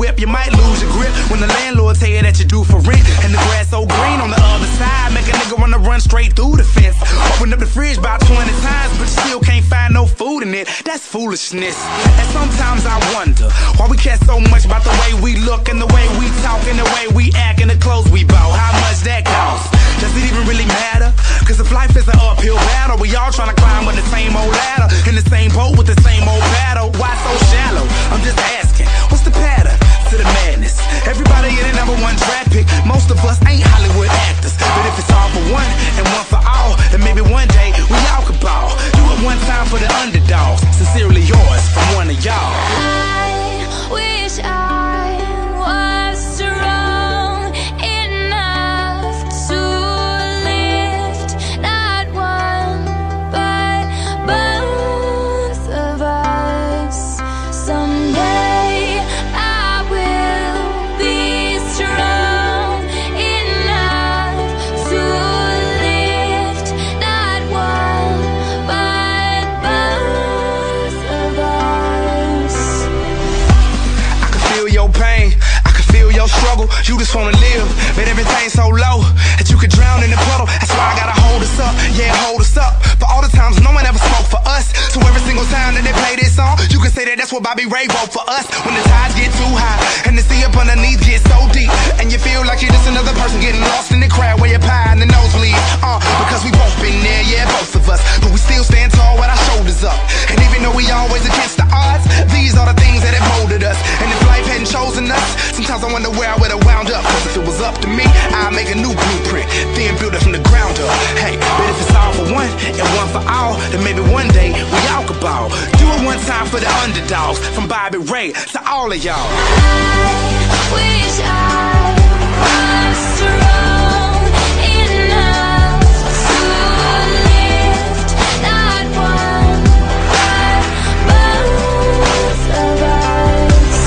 whip, you might lose your grip when the landlord tell you that you're due for rent. And the grass so green on the other side, make a nigga wanna run straight through the fence. Open up the fridge about 20 times, but you still can't find no food in it. That's foolishness. And sometimes I wonder why we care so much about the way we look and the way we talk and the way we act and the clothes we bought. How much that costs? Does it even really matter? Cause if life is an uphill battle, we all trying to climb up the same old ladder, in the same boat with the same old paddle. Why so shallow? I'm just asking, what's the pattern to the madness? Everybody in the #1 draft pick, most of us ain't Hollywood actors. But if it's all for one and one for all, then maybe one day we all could ball. Do it one time for the underdogs. Sincerely yours from one of y'all. I wish I was strong enough to lift not one but both of us. Someday I will be strong enough to lift not one but both of us. I can feel your pain, I can feel your struggle. You just wanna live, but everything's so low that you could drown in the puddle. That's why I gotta hold us up, yeah, hold us up. For all the times no one ever spoke for us, so every single time that they play this song, you can say that that's what Bobby Ray wrote for us. When the tides get too high and the sea up underneath gets so deep, and you feel like you're just another person getting lost in the crowd where your pie and the nosebleed. Because we both been there, yeah, both of us, but we still stand tall with our shoulders up. And even though we always against the odds, these are the things that have molded us. And if life hadn't chosen us, sometimes I wonder where I would've wound up. Cause if it was up to me, I'd make a new blueprint, then build it from the ground up. Hey, but if it's all for one and one for all, then maybe one day we all could ball. Do it one time for the underdogs, from Bobby Ray to all of y'all. I wish I was strong enough to lift not one but both of us.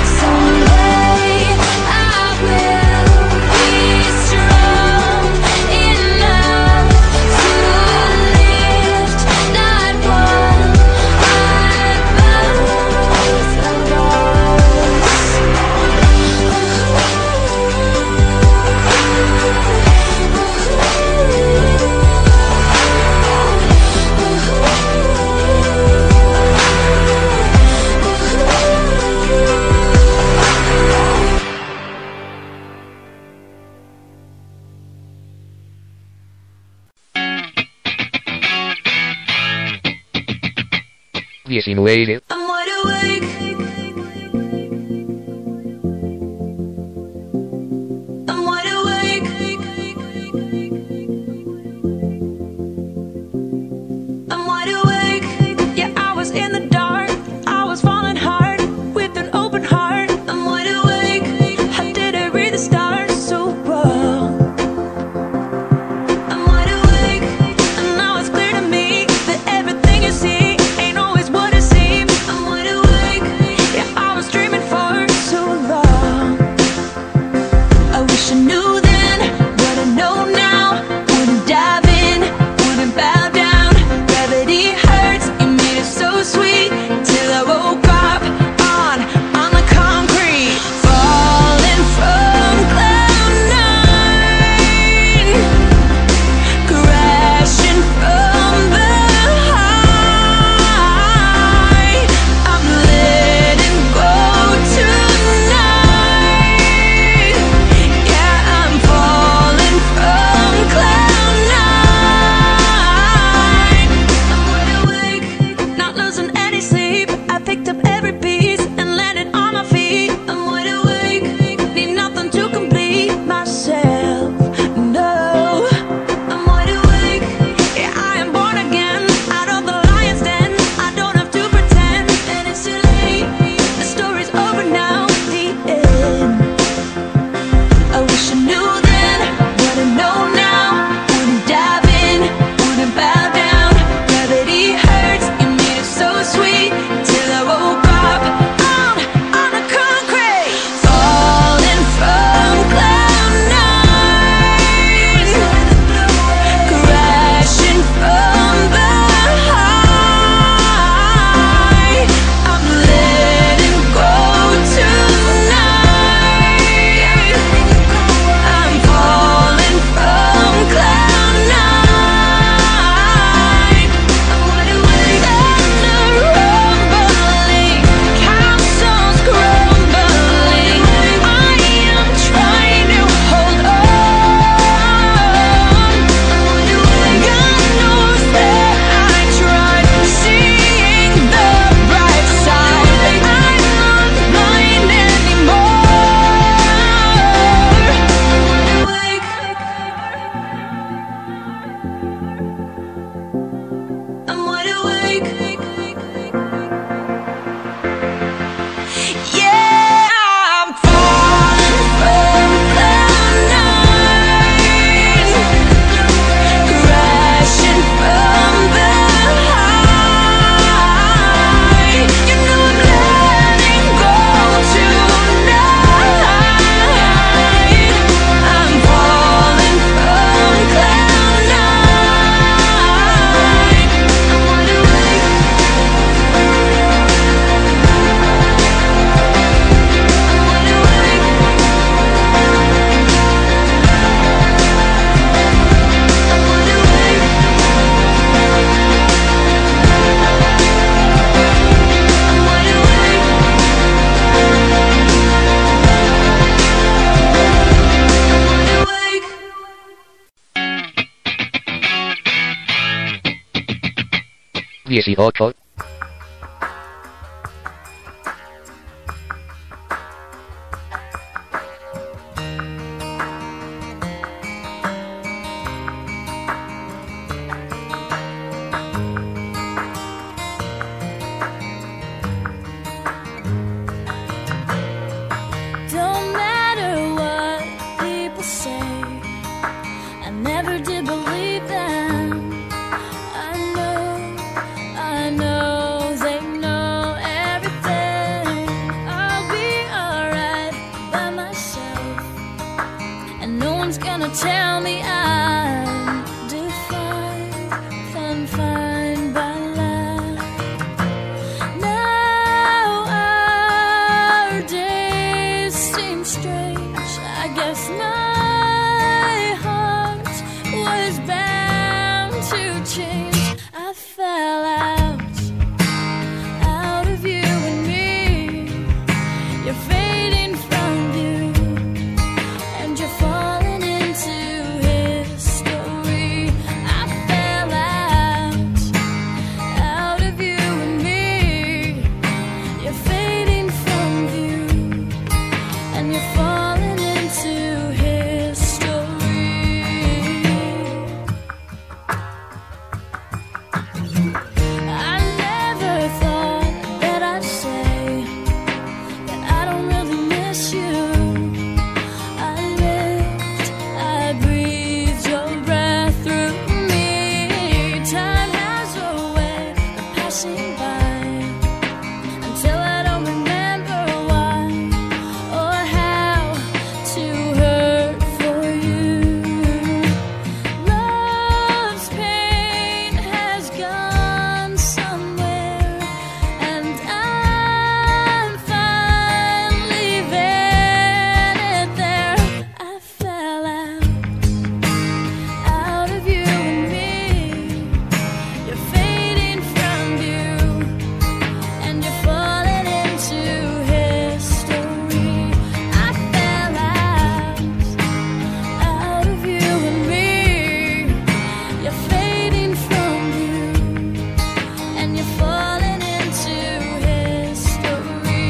Someday I will be strong enough to lift not one but both of us. $19. I'm wide awake. I'm wide awake. I'm wide awake. Yeah, I was in the dark. I was falling hard with an open heart. I'm wide awake. How did I read the stars so well? I'm wide awake, and now it's clear to me that everything you see ain't always what it seems. I'm wide awake. 18. Don't matter what people say, I never did believe them. I know they know everything. I'll be alright by myself, and no one's gonna tell me I'm defined, confined by love. Now our days seem strange. I guess my heart was bound to change. I fell out of you and me. You're fading from view, and you're falling into history. I fell out of you and me. You're fading from view, and you're falling into history. I never thought that I'd say that I don't really miss you. I lived, I breathed your breath through me. Time has a way of passing by until I don't remember why or how to hurt for you. Love's pain has gone somewhere, and I'm fine leaving it there. I fell out of you and me. You're fading from view, and you're falling into history. I fell out of you and me. You're fading from view, and you're falling into history.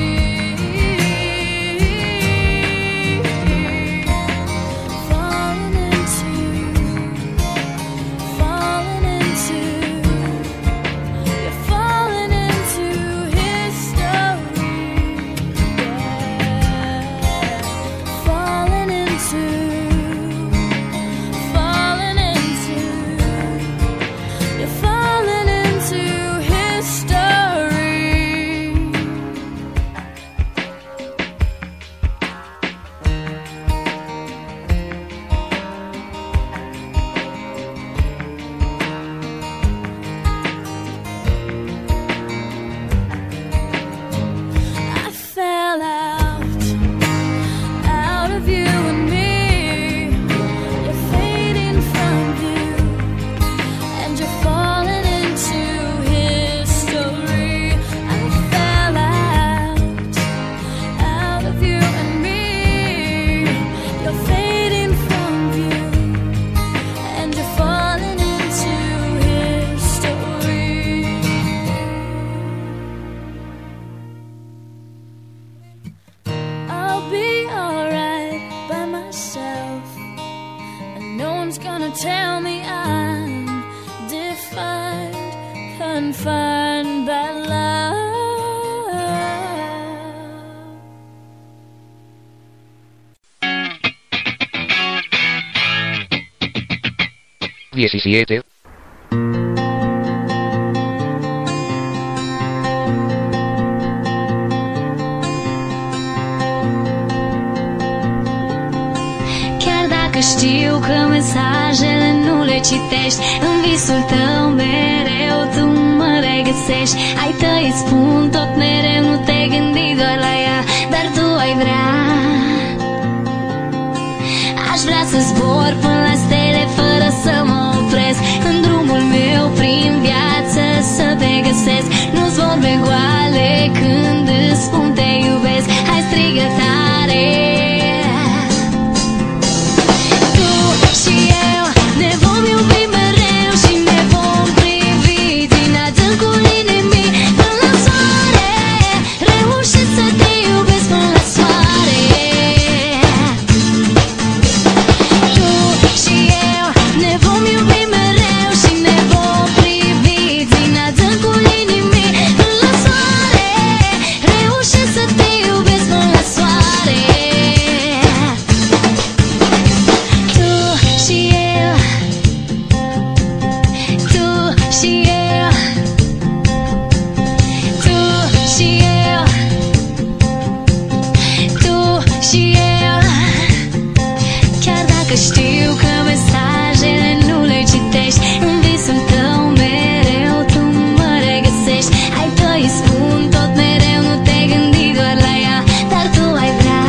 Falling into you're falling into history. Falling into you're falling into history. I fell out of you and me. You're fading from view, and you're falling into history. I fell out of you and me. You're fading from view, and you're falling into history. I'll be alright by myself, and no one's gonna tell me I'm defined, confined by love. 17. Chiar dacă știu că mesajele nu le citești, în visul tău mereu tu mă regăsești. Ai tăi îți spun tot mereu, nu te gândi doar la ea, dar tu ai vrea. Aș vrea să zbor până la stele fără să mă opresc, în drumul meu prin viață să te găsesc. Nu-ți vorbe goale când îți spun te iubesc. Hai strigă tare. Tu și eu ne vom iubi mereu și ne vom privi din adâncul că știu că mesajele nu le citești. În visul tău mereu tu mă regăsești. Ai tăi spun tot mereu, nu te gândi doar la ea, dar tu ai vrea.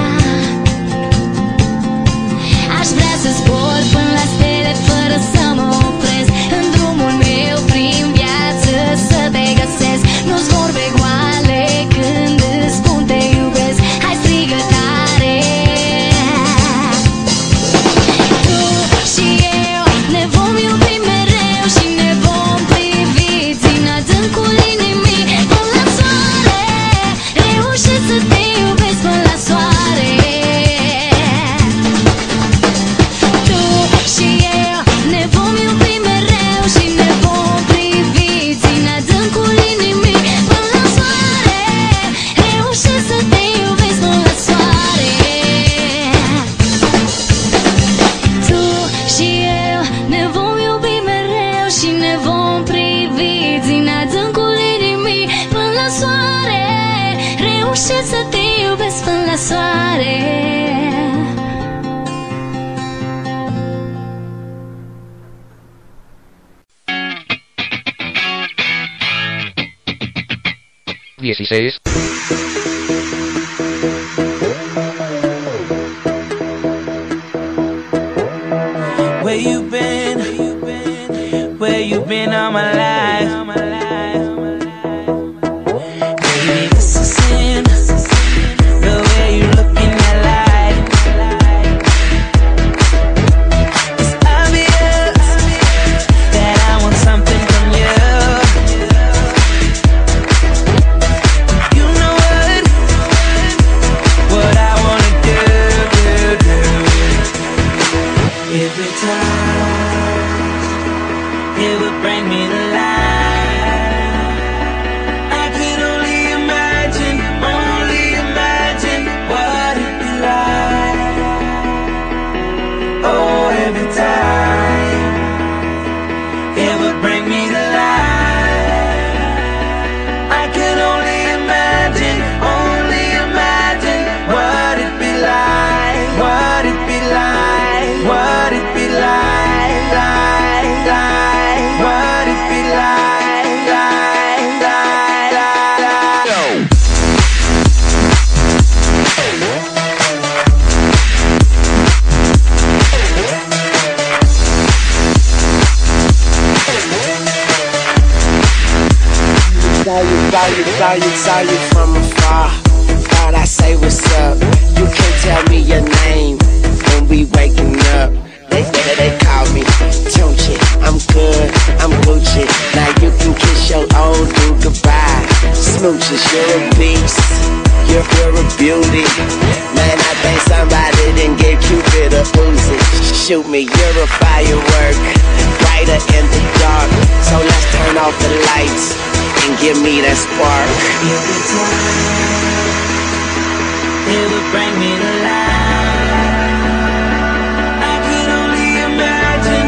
Aș vrea să zbor până la stele fără să mă opresc. În drumul meu prin viață să te găsesc. Nu-ți vorbe goale când îți spun te iubesc. Hai strigă tare. Tu și eu ne vom iubi mereu și ne vom privi din adâncul inimii până la soare. Reușesc să te iubesc până la soare. Tu și eu ne vom iubi mereu și ne vom privi din adâncul inimii până la soare. Reușesc să te iubesc până la soare. Tu și eu ne vom iubi mereu și ne vom privi din adâncul inimii până la soare. Reușesc să te iubesc până la soare. 16. Where you been? Where you been all my life? Baby, this is sin. The way you look in that light. It's obvious that I want something from you. You know what I wanna do. Every time it would bring me to life. I could only imagine what it'd be like. Oh, every time it would bring me to life. I could only imagine what it'd be like, what it'd be like, what it'd be like, what it'd be like, Saw you from afar. Thought I say what's up. You can't tell me your name when we waking up. They call me Tunchi. I'm good, I'm Gucci. Now you can kiss your old dude goodbye. Smooches, you're a beast. You're a beauty. Man, I think somebody didn't give Cupid a Uzi. Shoot me, you're a firework, brighter in the dark. So let's turn off the lights and give me that spark. every time it would bring me to life. I could only imagine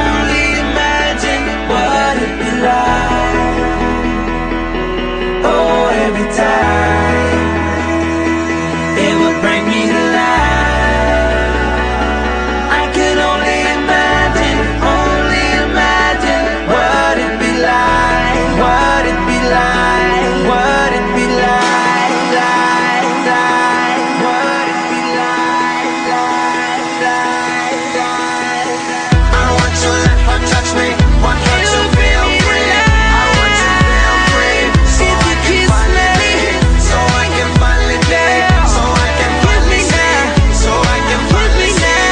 what it'd be like. Oh, every time it would bring me to life. I could only imagine what it'd be like, what it'd be like, what it'd be like, what it'd be like. I want to let her touch me, want her to feel free. I want to feel free, so I can finally be, so I can finally be, so I can finally see, so I can finally see.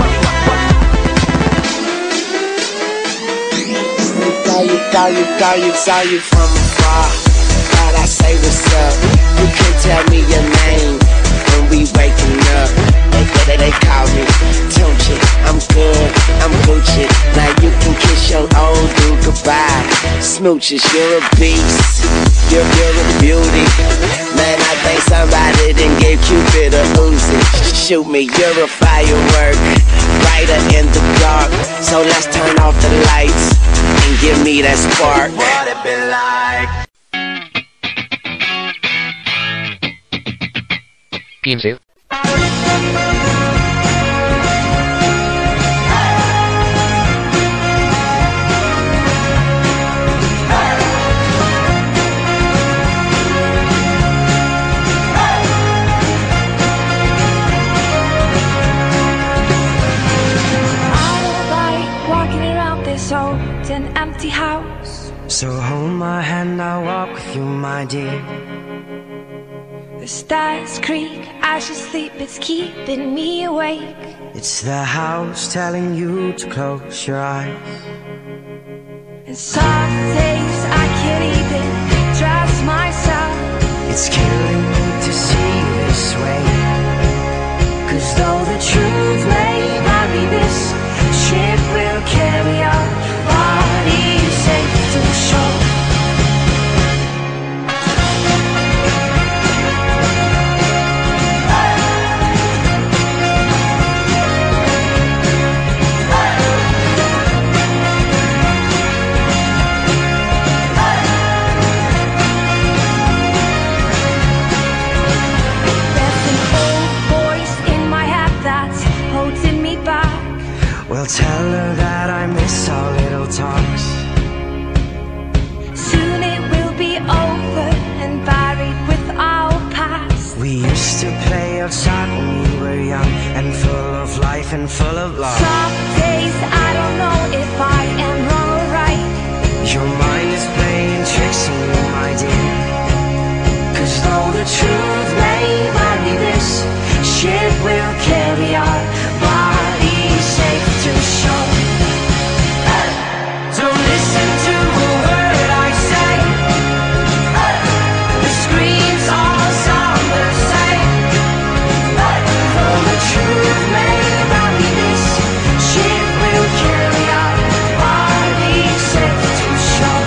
Saw you from afar. Thought I say what's up. You can't tell me your name when we waking up. They call me Tunchi. I'm good, I'm Gucci. Now you can kiss your old dude goodbye. Smooches, you're a beast. You're a beauty. Man, I think somebody didn't give Cupid a Uzi. Shoot me, you're a firework, brighter in the dark. So let's turn off the lights and give me that spark. What it be like? 15. empty house. So hold my hand, I'll walk with you, my dear. The stars creak as you sleep, it's keeping me awake. It's the house telling you to close your eyes. And some days I can't even trust myself. It's killing me to see you this way. 'Cause though the truth may vary, this ship will carry our bodies safe to shore. Well, tell her that I miss our little talks. Soon it will be over and buried with our past. We used to play outside when we were young and full of life and full of love. Some days I don't know if I am wrong or right. Your mind is playing tricks on you, my dear. 'Cause though the truth may vary, this ship will carry our bodies safe to shore. Don't listen to a word I say. The screams all sound the same. Though the truth may vary, this ship will carry our bodies safe to shore.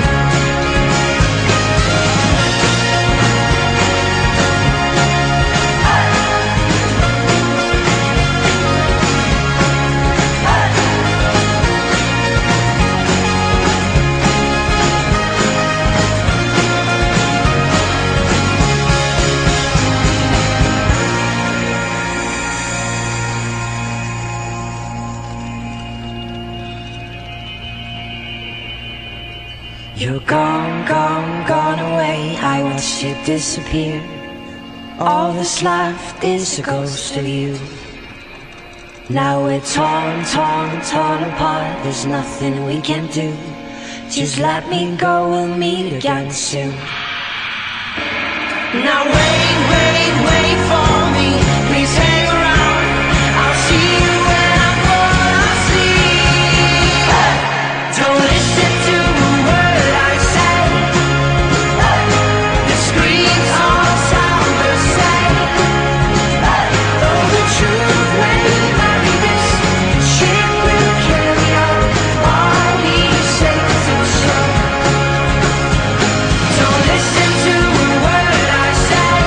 You're gone, gone, gone away. I watched you disappear. All that's left is a ghost of you. Now we're torn, torn, torn apart. There's nothing we can do. Just let me go, we'll meet again soon. Now wait, wait, wait for me. Please hang around. I'll see you when I'm gone. I'll sleep. Don't listen to a word I say. The screams all sound the same. Though the truth may vary, this ship will carry our bodies safe to shore. Don't listen to a word I say.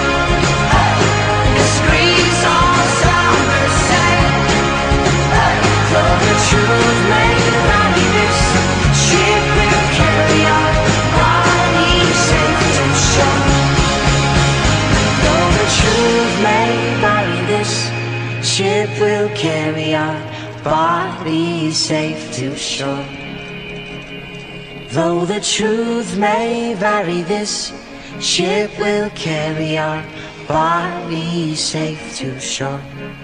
The screams all sound the same. Though the truth may vary, this ship will carry our bodies safe to shore. Though the truth may vary, this ship will carry our bodies safe to shore. Though the truth may vary, this ship will carry our bodies safe to shore.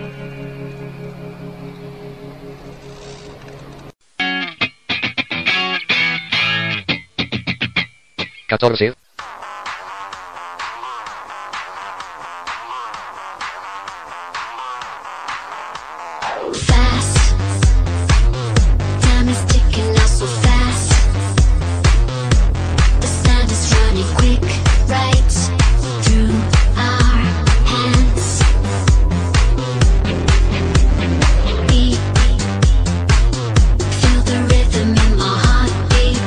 Catorce. Fast. Time is ticking now so fast. The sand is running quick, right through our hands. Beat. Feel the rhythm in my heartbeat.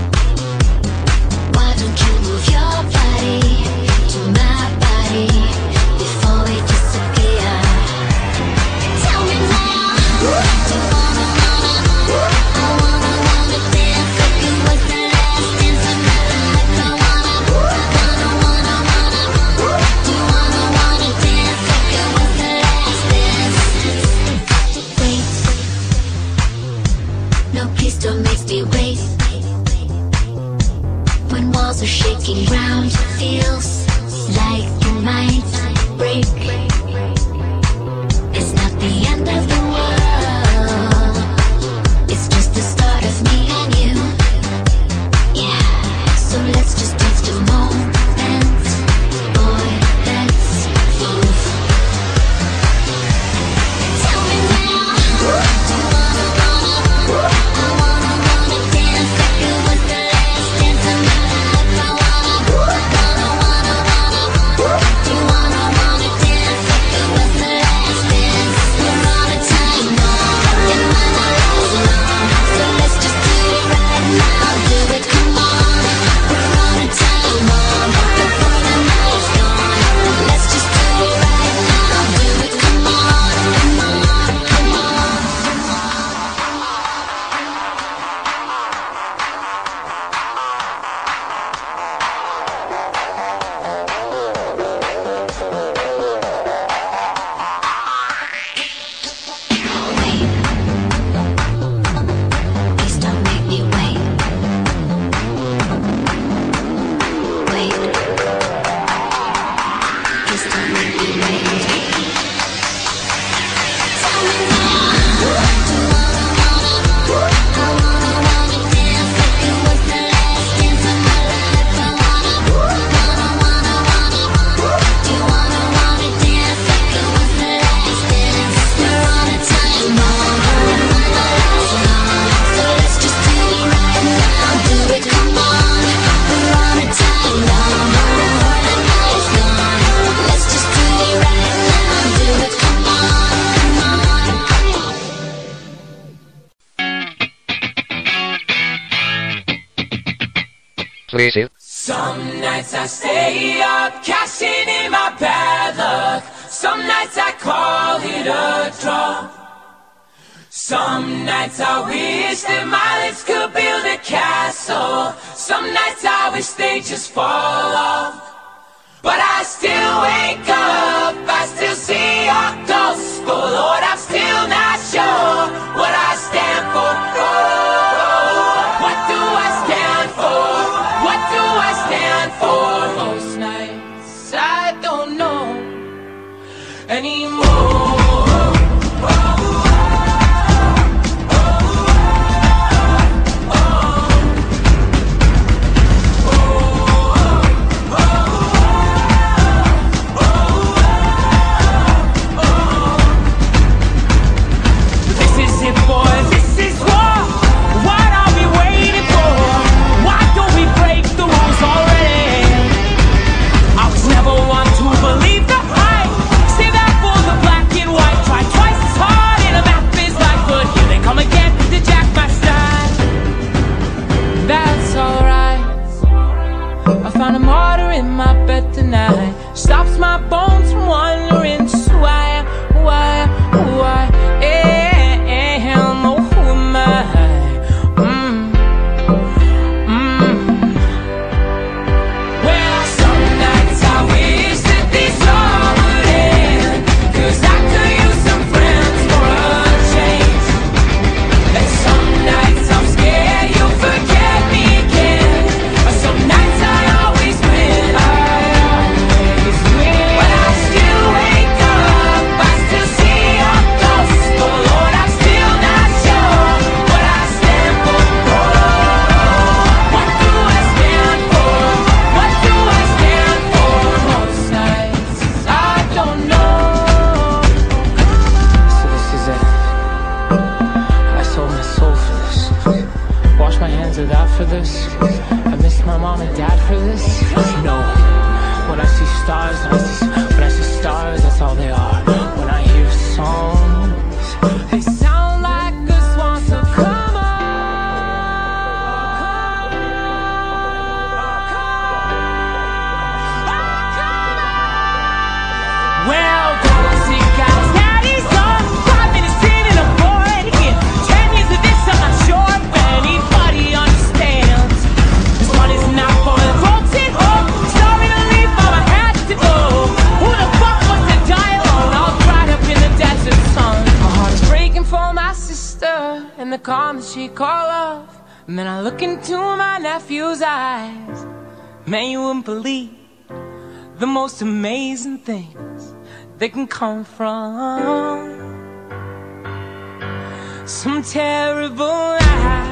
Why don't you move your body to my body before we disappear? Tell me now. Do you wanna I wanna dance like it was the last dance of my life. I wanna do you wanna dance like it was the last dance? Wait, no, please don't make me wait. When walls are shaking, ground feels like you might break. It's not the end of the world. It's just the start of me and you 13. Some nights I stay up, cashing in my bad luck. Some nights I call it a draw. Some nights I wish that my lips could build a castle. Some nights I wish they just fall off. But I still wake up, I still see your ghost. But Lord, I'm still not sure what I stand for. Oh, what do I stand for? What do I stand for? Most nights I don't know anymore. Stops my bones from wandering. Just why am, oh, who am I? Well, some nights I wish that this all would end, 'cause I could use some friends for a change. And some nights I'm scared you'll forget me again. Some nights I always win. But I still wake up, I still see your ghost. Oh Lord, I'm still not sure what I stand for. What do I stand for? What do I stand for? Most nights I don't know. So this is it. I sold my soul for this. Wash my hands of that for this. I miss my mom and dad for this. No. When I see stars, when I see stars, that's all they are. When I hear songs, they sound like a swan, so come on. Well, don't see guys, daddy's on 5 minutes in and I'm bored again. 10 years of this, I'm not sure if anybody understands. This one is not for the folks at home. Sorry to leave, but I had to go. Who the fuck wants to die alone? All dried up in the desert sun. My heart is breaking for my sister and the calm that she called love. And then I look into my nephew's eyes. Man, you wouldn't believe the most amazing things that can come from some terrible lies.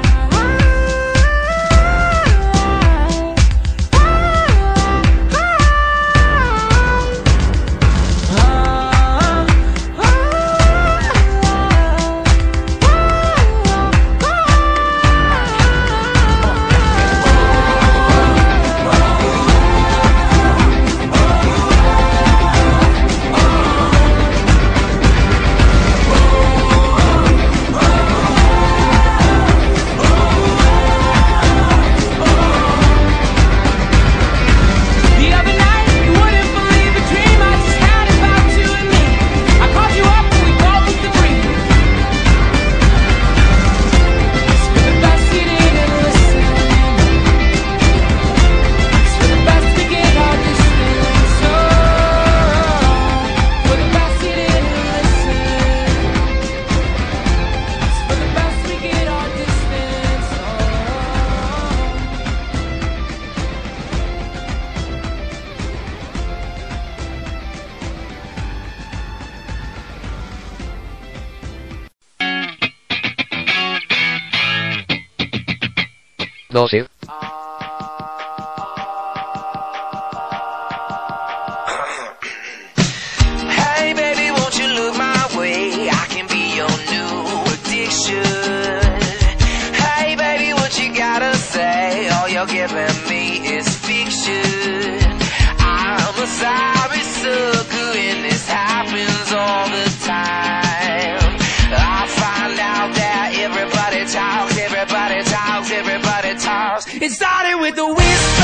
Doce. Hey baby, won't you look my way? I can be your new addiction. Hey baby, what you gotta say? All you're giving me is fiction. I'm a sorry sucker and this happens all the time. I find out that everybody talks. It started with the whistle.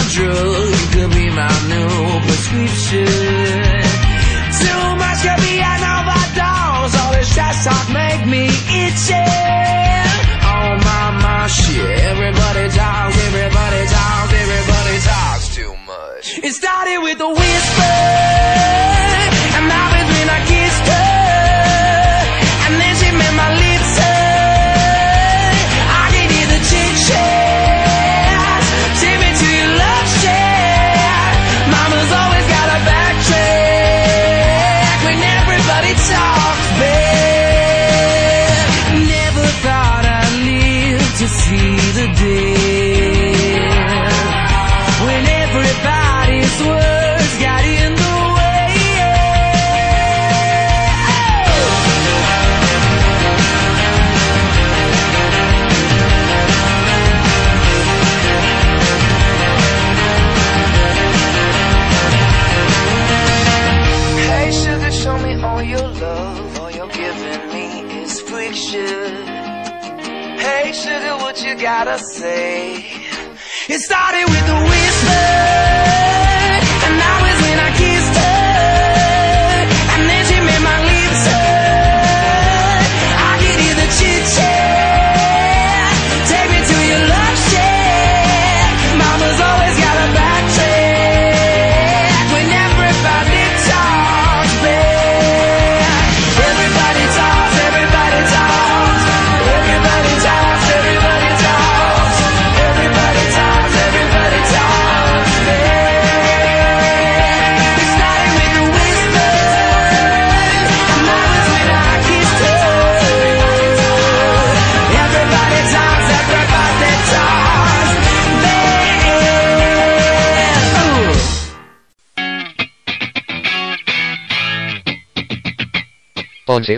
drug, you could be my new prescription. Too much could be an overdose. All this trash talk make me itchy. Oh my shit. Everybody talks, everybody talks, everybody talks too much. It started with a whisper, and now it's when I kissed her, and then she made my lips hurt. I can hear the chit chat. Take me to your love shack. Mama's always got a backtrack when everybody talks back. Never thought I'd live to see the day when everybody's words got in the way. Hey sugar, show me all your love. All you're giving me is friction. Hey sugar, what you gotta say? It started with a whisper, and now it's when I kissed her, and then she made my lips hurt. I can hear the chit chat. Take me to your love shack. Mama's always got a backtrack when everybody talks back. Everybody talks, everybody talks, everybody talks, everybody talks, everybody talks, everybody talks back. It started with a whisper, and now it's when I kissed her. Everybody talks, everybody talks back. Ponce.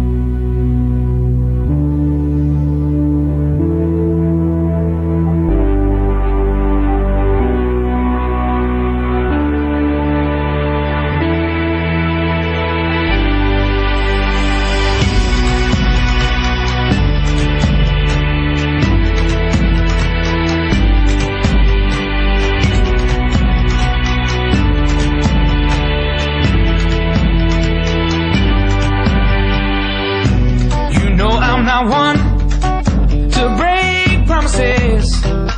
You know I'm not one to break promises.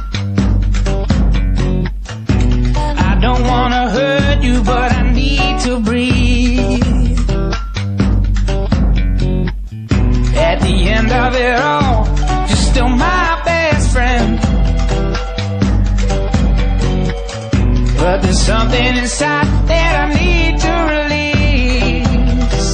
I don't wanna hurt you, but I need to breathe. At the end of it all, you're still my best friend. But there's something inside that I need to release.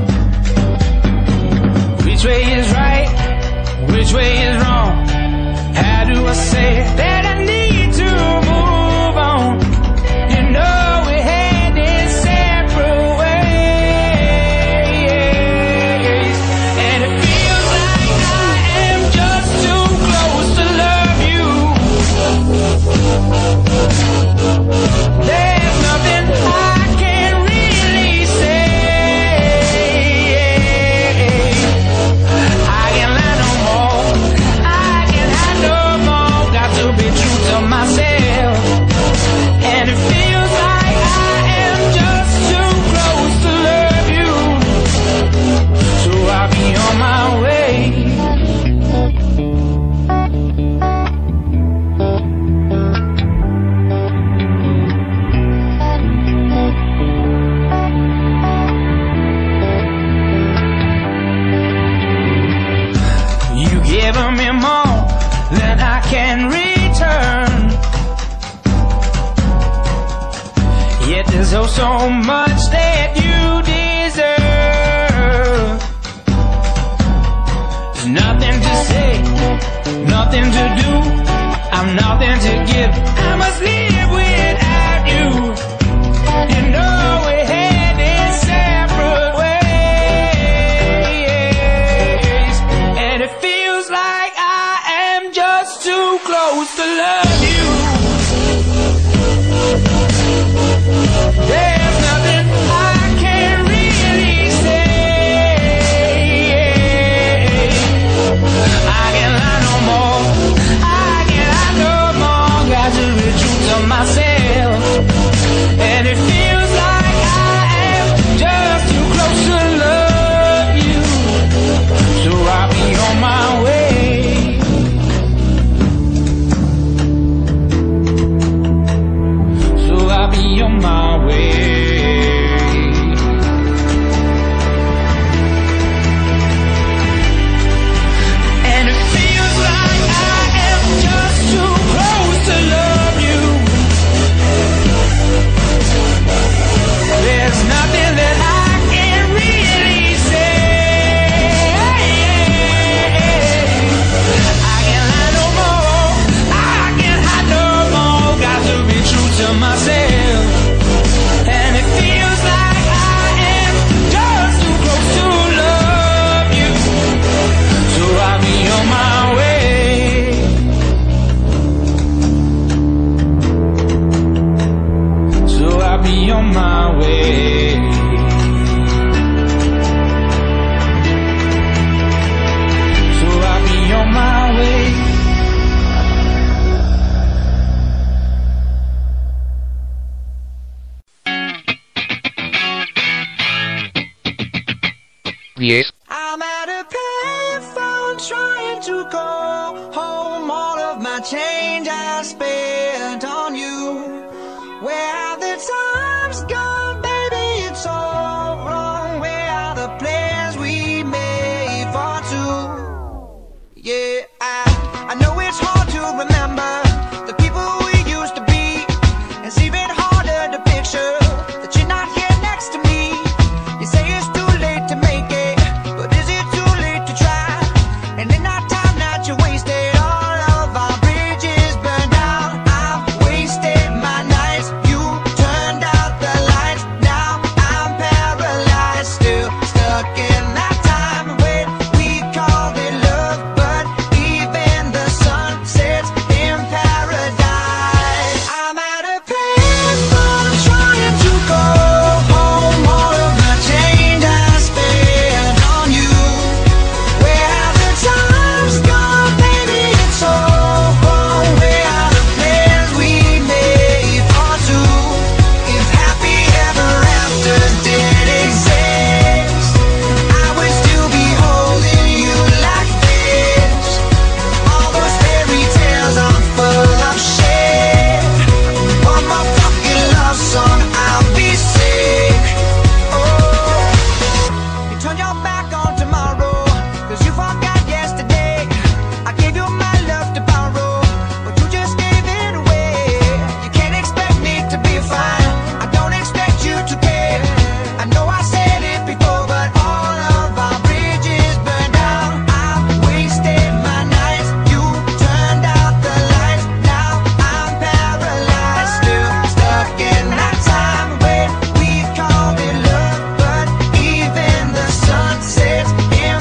Which way is right? Which way is wrong? How do I say that I need to move on? You know we headed separate ways, and it feels like I am just too close to love you. There's nothing I can really say. I can lie no more. I can hide no more. Got to be true to myself. And it feels like I am just too close to love you. So I'll be on my way. You giving me more than I can return. Yet there's oh so much that you deserve. There's nothing to say, nothing to do. I'm nothing to give. I must live without you. You know we're headed separate ways, and it feels like I am just too close to love you. There's nothing I can really say. I can lie no more. I can lie no more. Got to I'll be on my way. So I'll be on my way. Yes. I'm at a payphone trying to go home. All of my change I spent on you. Where have the times gone, baby? It's all wrong. Where are the plans we made for two? Yeah, I know it's hard to remember the people we used to be. It's even harder to picture that you're not here next to me. You say it's too late to make it, but is it too late to try? And in that time that you wasted, all of our bridges burned out. I've wasted my nights, you turned out the lights. Now I'm paralyzed, still stuck in that time when we called it love. But even the sun sets in paradise. I'm at a payphone trying to go home. All of my change I spent on you. Where have the times gone, baby? It's all wrong. Where are the plans we made for two? If happy ever after did exist, I would still be holding you like this. All those fairy tales are full of shit. One more fucking love song, I'll be sick. Oh, you turn your back on tomorrow, 'cause you forgot yesterday. I gave you my love to borrow, but you just gave it away. You can't expect me to be fine, I don't expect you to care. I know I said it before, but all of our bridges burned out. I've wasted my nights, you turned out the lights. Now I'm paralyzed, still stuck in that time when we called it love. But even the sun sets in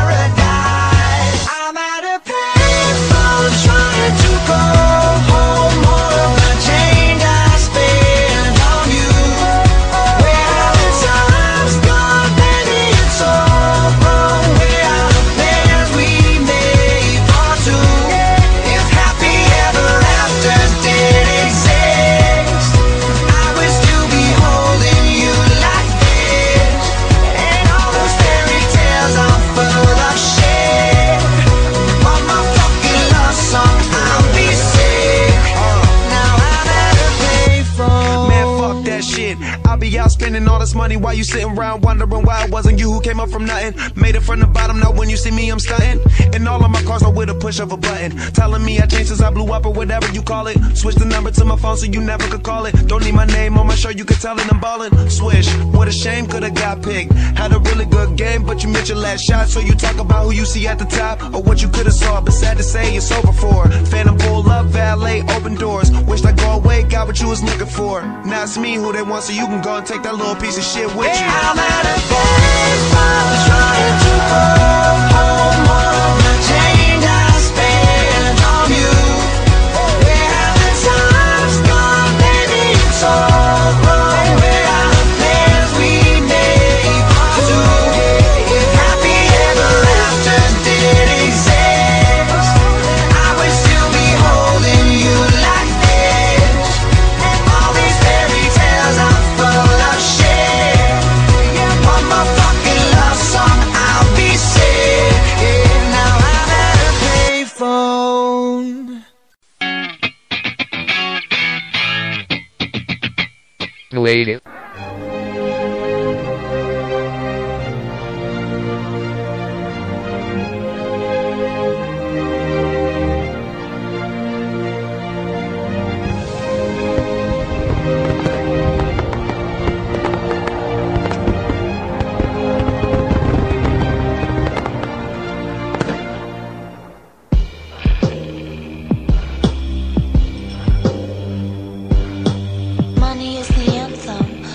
paradise. I'm at a payphone trying to go home. All of my change I spent on you. Where have the times gone, baby? It's all wrong. Where are the plans we made for two? If happy ever after did exist, I would still be holding you like this. And all those fairy tales are full of shit. One more fucking love song, I'll be sick. Now I'm at a payphone. Man, fuck that shit. I'll be out spending all this money while you sitting around wondering why it wasn't you who came up from nothing. Made it from the bottom, now when you see me, I'm stunting. And all of my cars are with a push of a button. Telling me I changed since I blew up or whatever you call it. Switch the number to my phone so you never could call it. Don't need my name on my shirt, you could tell it I'm ballin'. Swish, what a shame, could've got picked. Had a really good game, but you missed your last shot. So you talk about who you see at the top or what you could've saw. But sad to say, it's over for. Phantom pull up, valet, open doors. Wished I go away, got what you was looking for. Now it's me who they want, so you can go and take that little piece of shit with you. I'm at a payphone trying to go home. All of my change I spent on you. Where have the times gone, baby? It's all wrong. Where are the plans we made for two? If happy ever after did exist, I would still be holding you like this. And all these fairy tales are full of shit. One more fucking love song, I'll be sick. Yeah, now I'm at a payphone. Nueve. Money is the anthem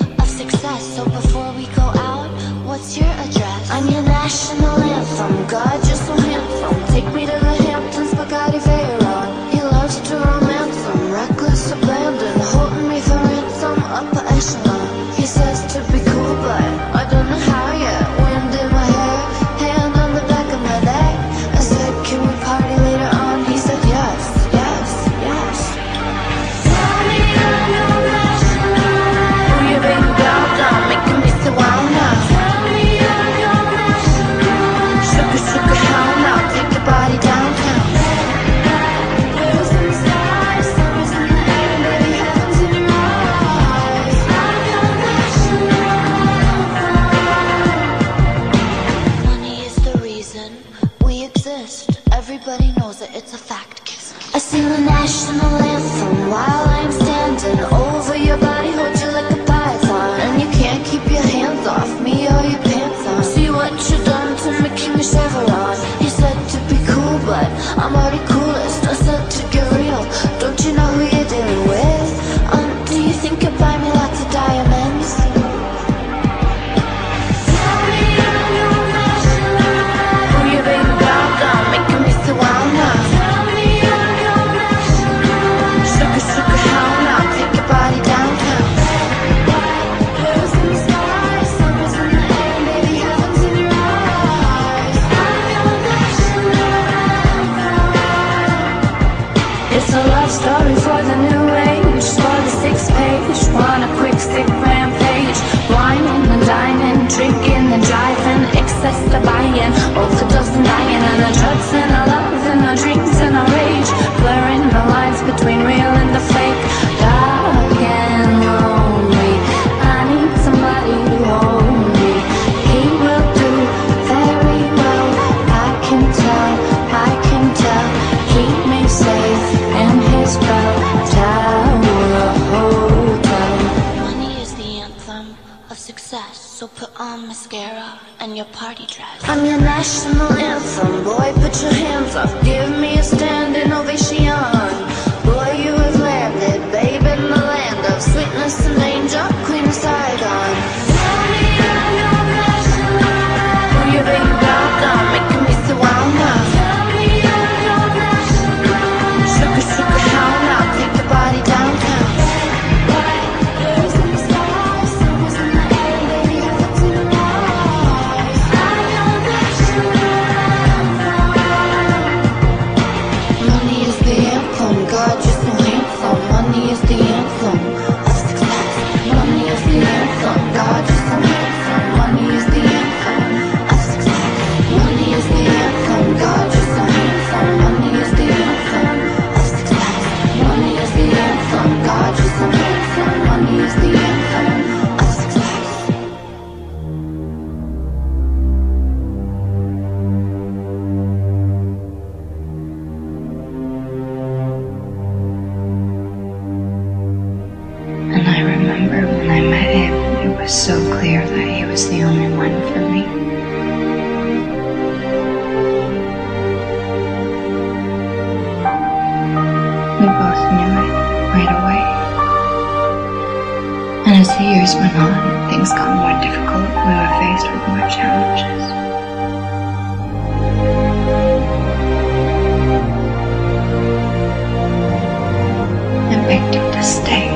success, so put on mascara and your party dress. I'm your national anthem, boy, put your hands up. Give me a standing ovation. Boy, you have landed, babe, in the land of sweetness and danger, Queen of Saigon. Tell me I'm your national anthem. Who you bring down, making me so wild now. Tell me I'm your national anthem. Sugar, sugar, how now, take your body downtown. So clear that he was the only one for me. We both knew it right away. And as the years went on, things got more difficult. We were faced with more challenges. I begged him to stay.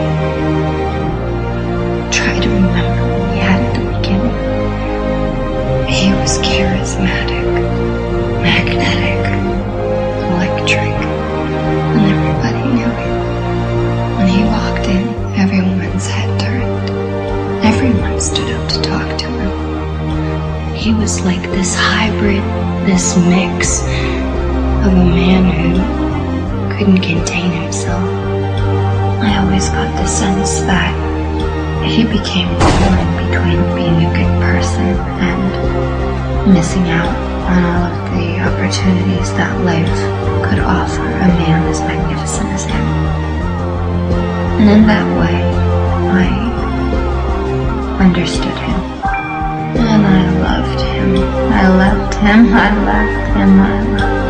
Try to remember what we had at the beginning. He was charismatic, magnetic, electric, and everybody knew it. When he walked in, everyone's head turned. Everyone stood up to talk to him. He was like this hybrid, this mix of a man who couldn't contain himself. I always got the sense that he became torn between being a good person and missing out on all of the opportunities that life could offer a man as magnificent as him. And in that way, I understood him. And I loved him. I loved him. I loved him. I loved him.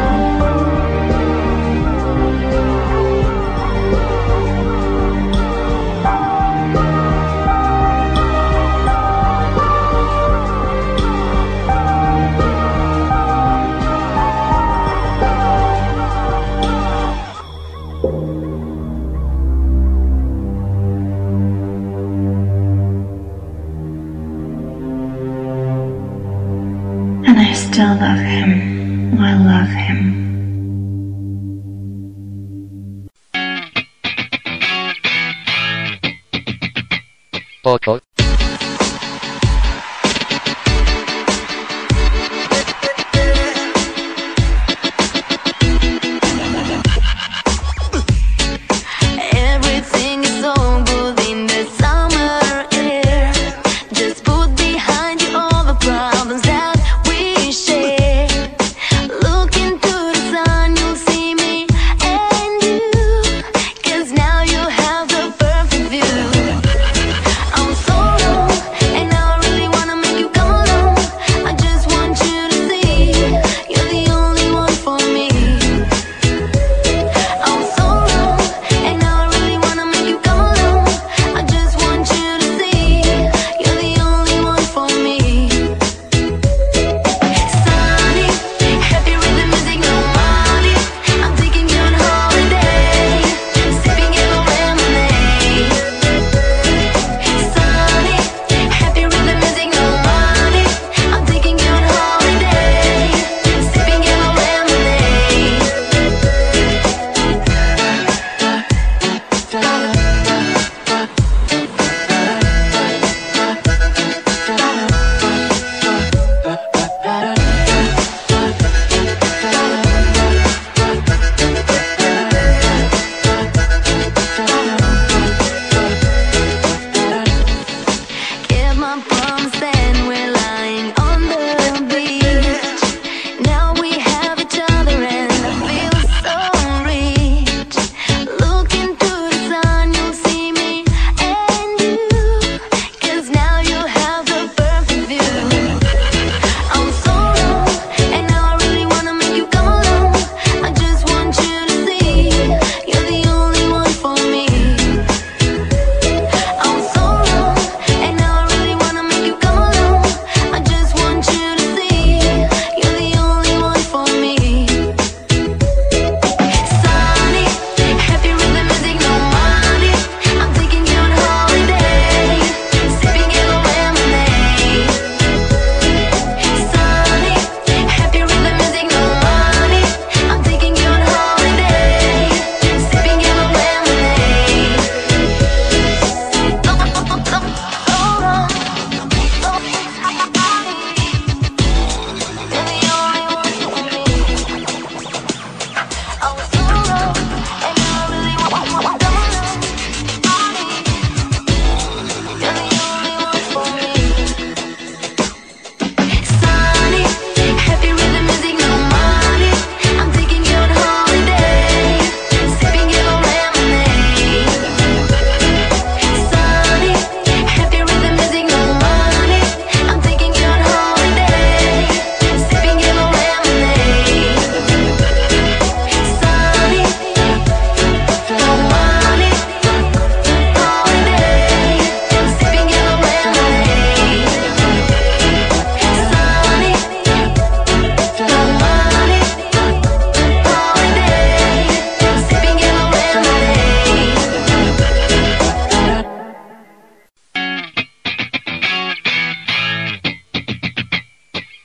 I still love him. I love him. Poco. Everything is so good in the summer air. Just put behind you all the problems that we share. Look into the sun, you'll see me and you. 'Cause now you have the perfect view. I'm so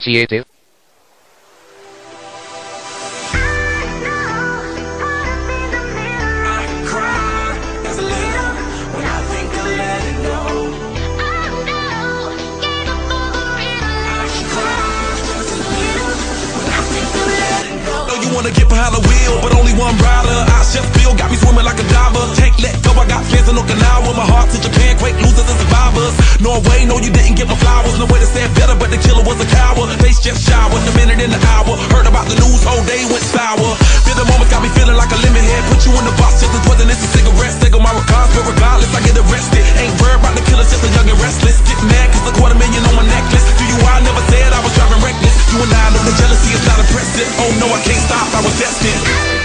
7. Wanna get behind the wheel, but only one rider. I Chef Bill got me swimming like a diver. Can't let go, I got fans in Okinawa. My heart to Japan, quake losers and survivors. Norway, no, you didn't get my flowers. No way to say it better, but the killer was a coward. Face just showered, a minute in the hour. Heard about the news, whole day went sour. Feel the moment got me feeling like a lemon head. Put you in the box just as poisonous as cigarettes. Take on my regards, but regardless, I get arrested. Ain't worried about the killers, just a young and restless. Get mad cause $250,000 on my necklace. Do you I never said I was driving reckless. You and I know the jealousy is not impressive. Oh no, I can't stop, I was destined.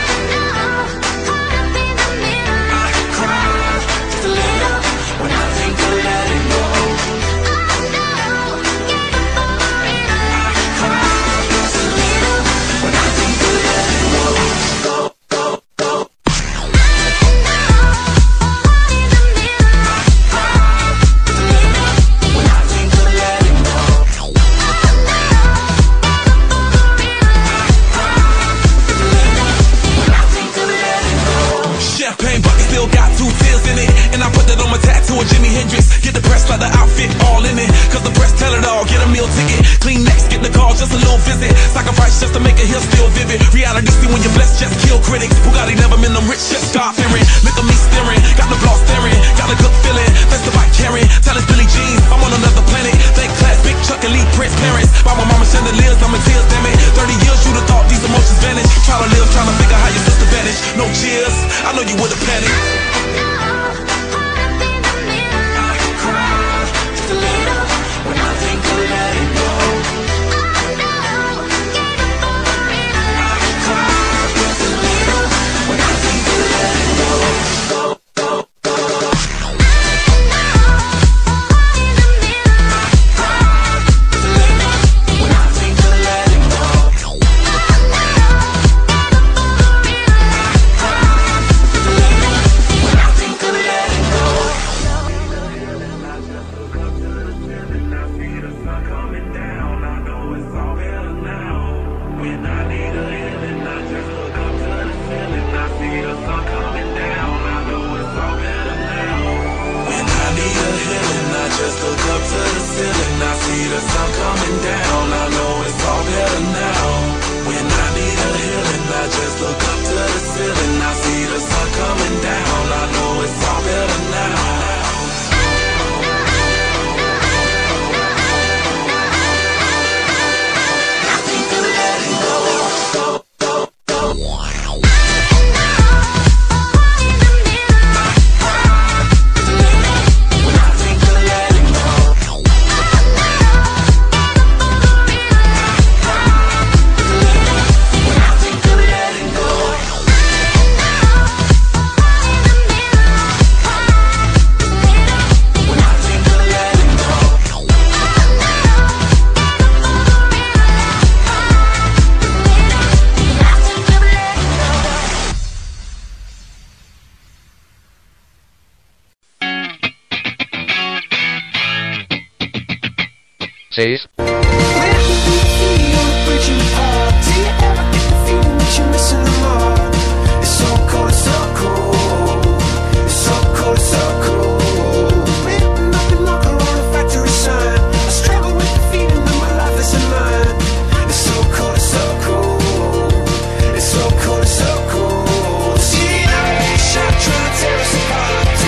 Seis.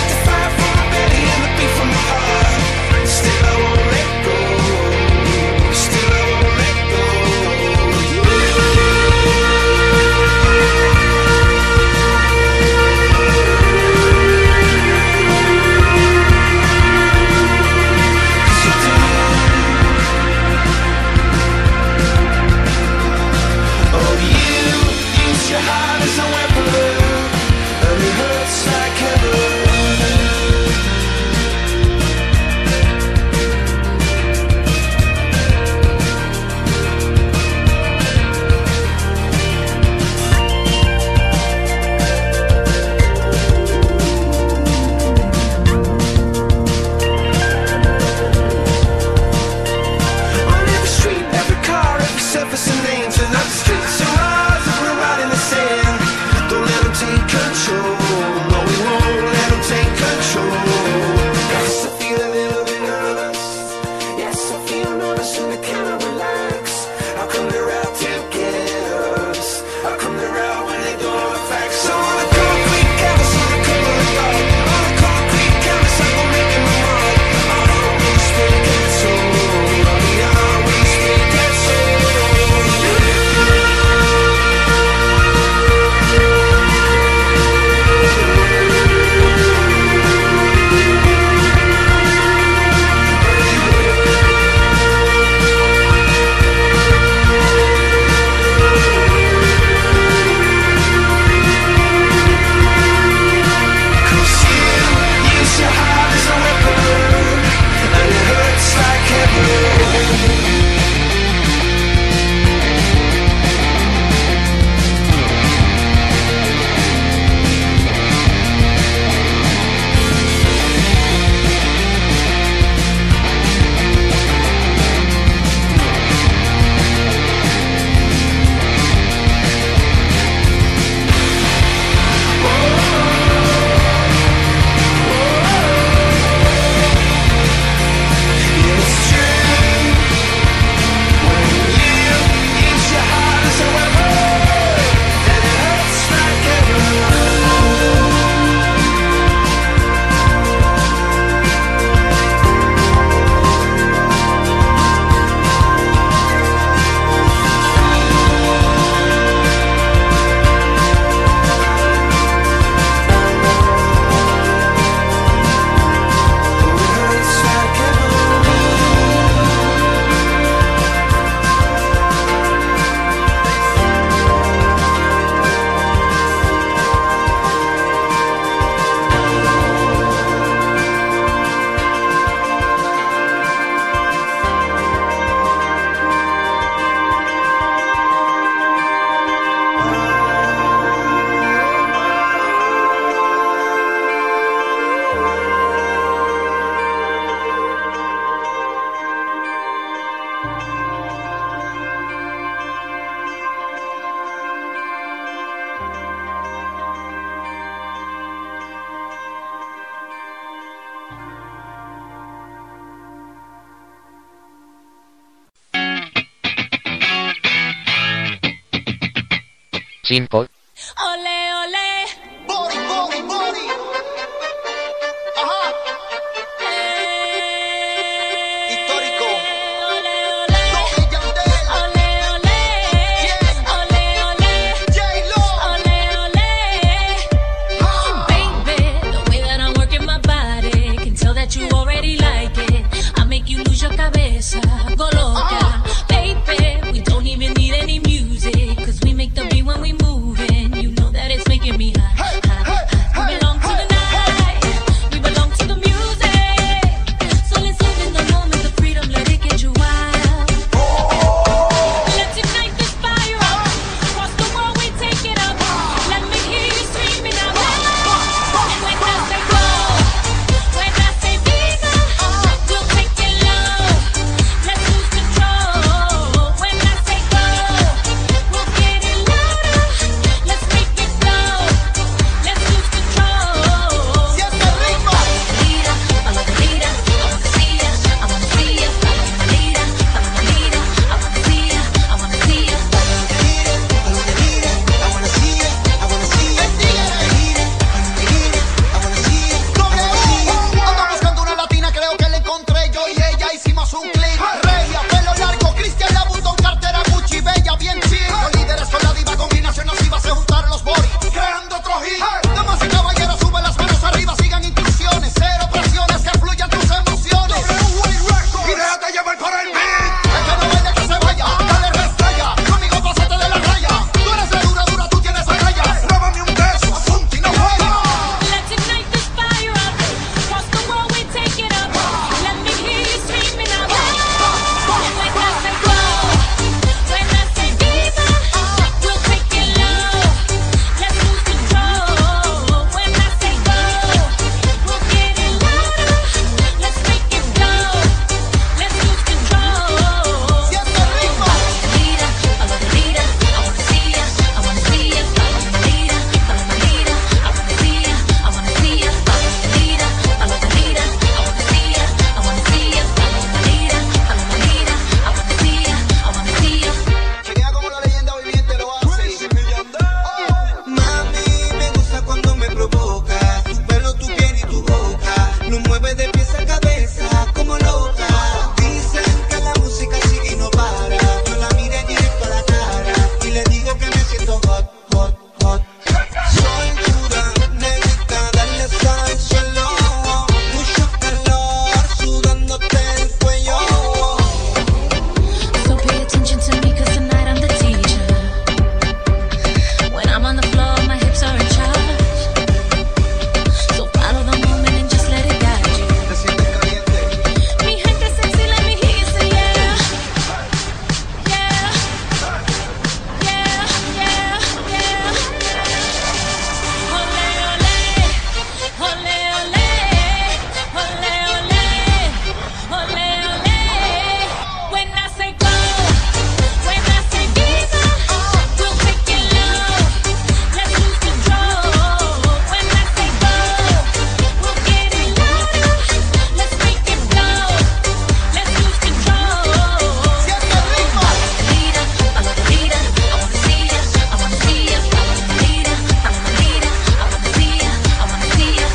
Still I won't let go. 5, Ole, ole. Body, body, body. Ajá. Histórico. Ole, ole. Ole, ole. Ole, ole. J-Lo. Ole, ole. Baby, the way that I'm working my body can tell that you already like it. I make you lose your cabeza, go loca. Baby, we don't even need any music, 'cause we make the beat when we move it. You know that it's making me hot, hot, hot. We belong to the night, we belong to the music. So let's live in the moment of freedom, let it get you wild. Let's ignite this fire up, across the world we take it up. Let me hear you screaming out loud. When I say go, when I say viva, we'll take it low. Let's lose control. When I say go, we'll get it louder. Let's make it flow. Let's lose control. Si es el ritmo. Leader, follow the leader. I wanna see ya, I wanna see ya. Follow the leader, follow the leader. I wanna see ya, I wanna see ya. Ando buscando una latina, creo que la encontré. Yo y ella hicimos un clip. Regia, pelo largo, Cristian Louboutin, cartera Gucci, bella, bien chill. Los líderes con la diva, combinación nociva, se juntaron los boris, creando otro hit. Damas y caballeros, suben las manos arriba, sigan instrucciones. Cero presiones, que fluyan tus emociones. Y déjate llevar por el beat. El que no baile, que se vaya. Dale restrella, conmigo pásate de la raya. Tú eres de dura, dura, tú tienes agallas. Róbame un beso, apunta y no juega. Let's ignite this fire up, across the world we take it up. Let me hear you screaming out loud. When I say go, when I say viva, we'll take it low. Let's lose control. When I say go, we'll get it louder. Let's make it flow. Let's lose control. Si es el ritmo. Leader, follow the leader. I wanna see ya, I wanna see ya. Follow the leader, follow the leader. I wanna see ya, I wanna see ya. Follow the leader, follow the leader. I wanna see ya, I wanna see ya. Follow the leader, follow the leader. I wanna see ya, I wanna see ya. Chequea como la leyenda viviente lo hace. Mami, me gusta cuando me provocas. Tu pelo, tu piel y tu boca lo mueve de pies a cabeza como loca. Dicen que la música sigue y no para. Yo la miré directo a la cara y le digo que me siento hot, hot, hot. Soy dura, negrita, dale al suelo. Mucho calor, sudándote el cuello. So pay attention to me, 'cause tonight I'm the teacher. When I'm on the floor, my hips are in charge. So follow the moment and just let it guide you. Te sientes caliente. Mi gente sexy, let me hear you say yeah. Yeah. Yeah, yeah, yeah. Ole, ole. Ole, ole. Ole, ole. Ole, ole. When I say go, when I say viva, we'll take it low. Let's lose control. When I say go, we'll get it louder. Let's make it flow. Let's lose control. Si es el ritmo. Leader, follow the leader. I wanna see ya, I wanna see ya. Follow the leader, follow the leader. I wanna see ya, I wanna see ya.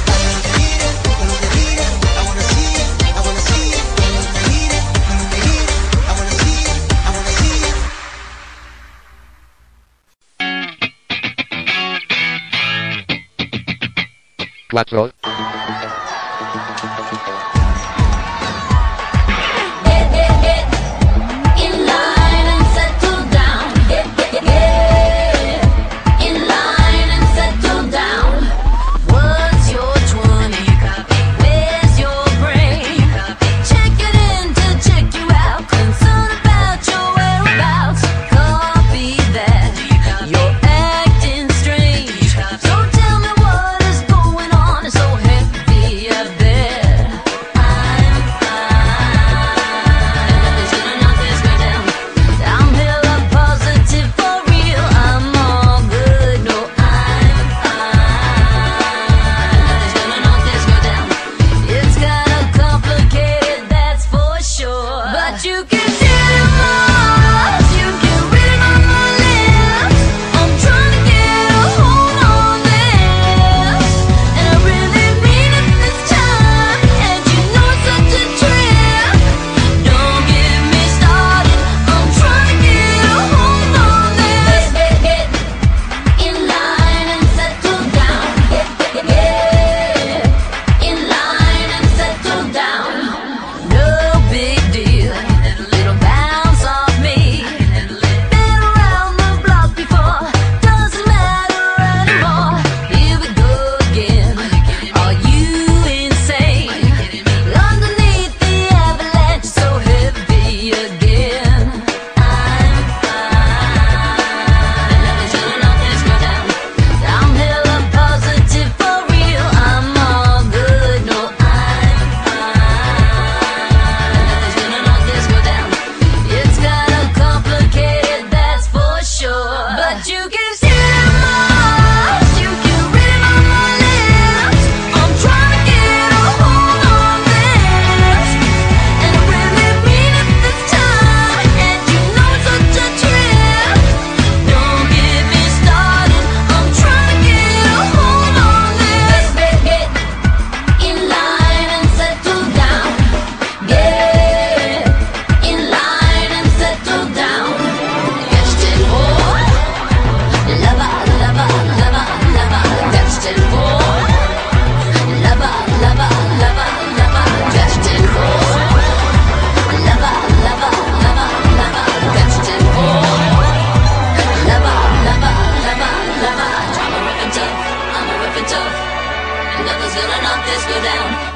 Cuatro, In line and settle down. In line and settle down. What's your 20? Where's your brain? Check it in to check you out. Concerned about your whereabouts. Copy that. You're acting strange. So tell me what is going on. It's so heavy, I bet.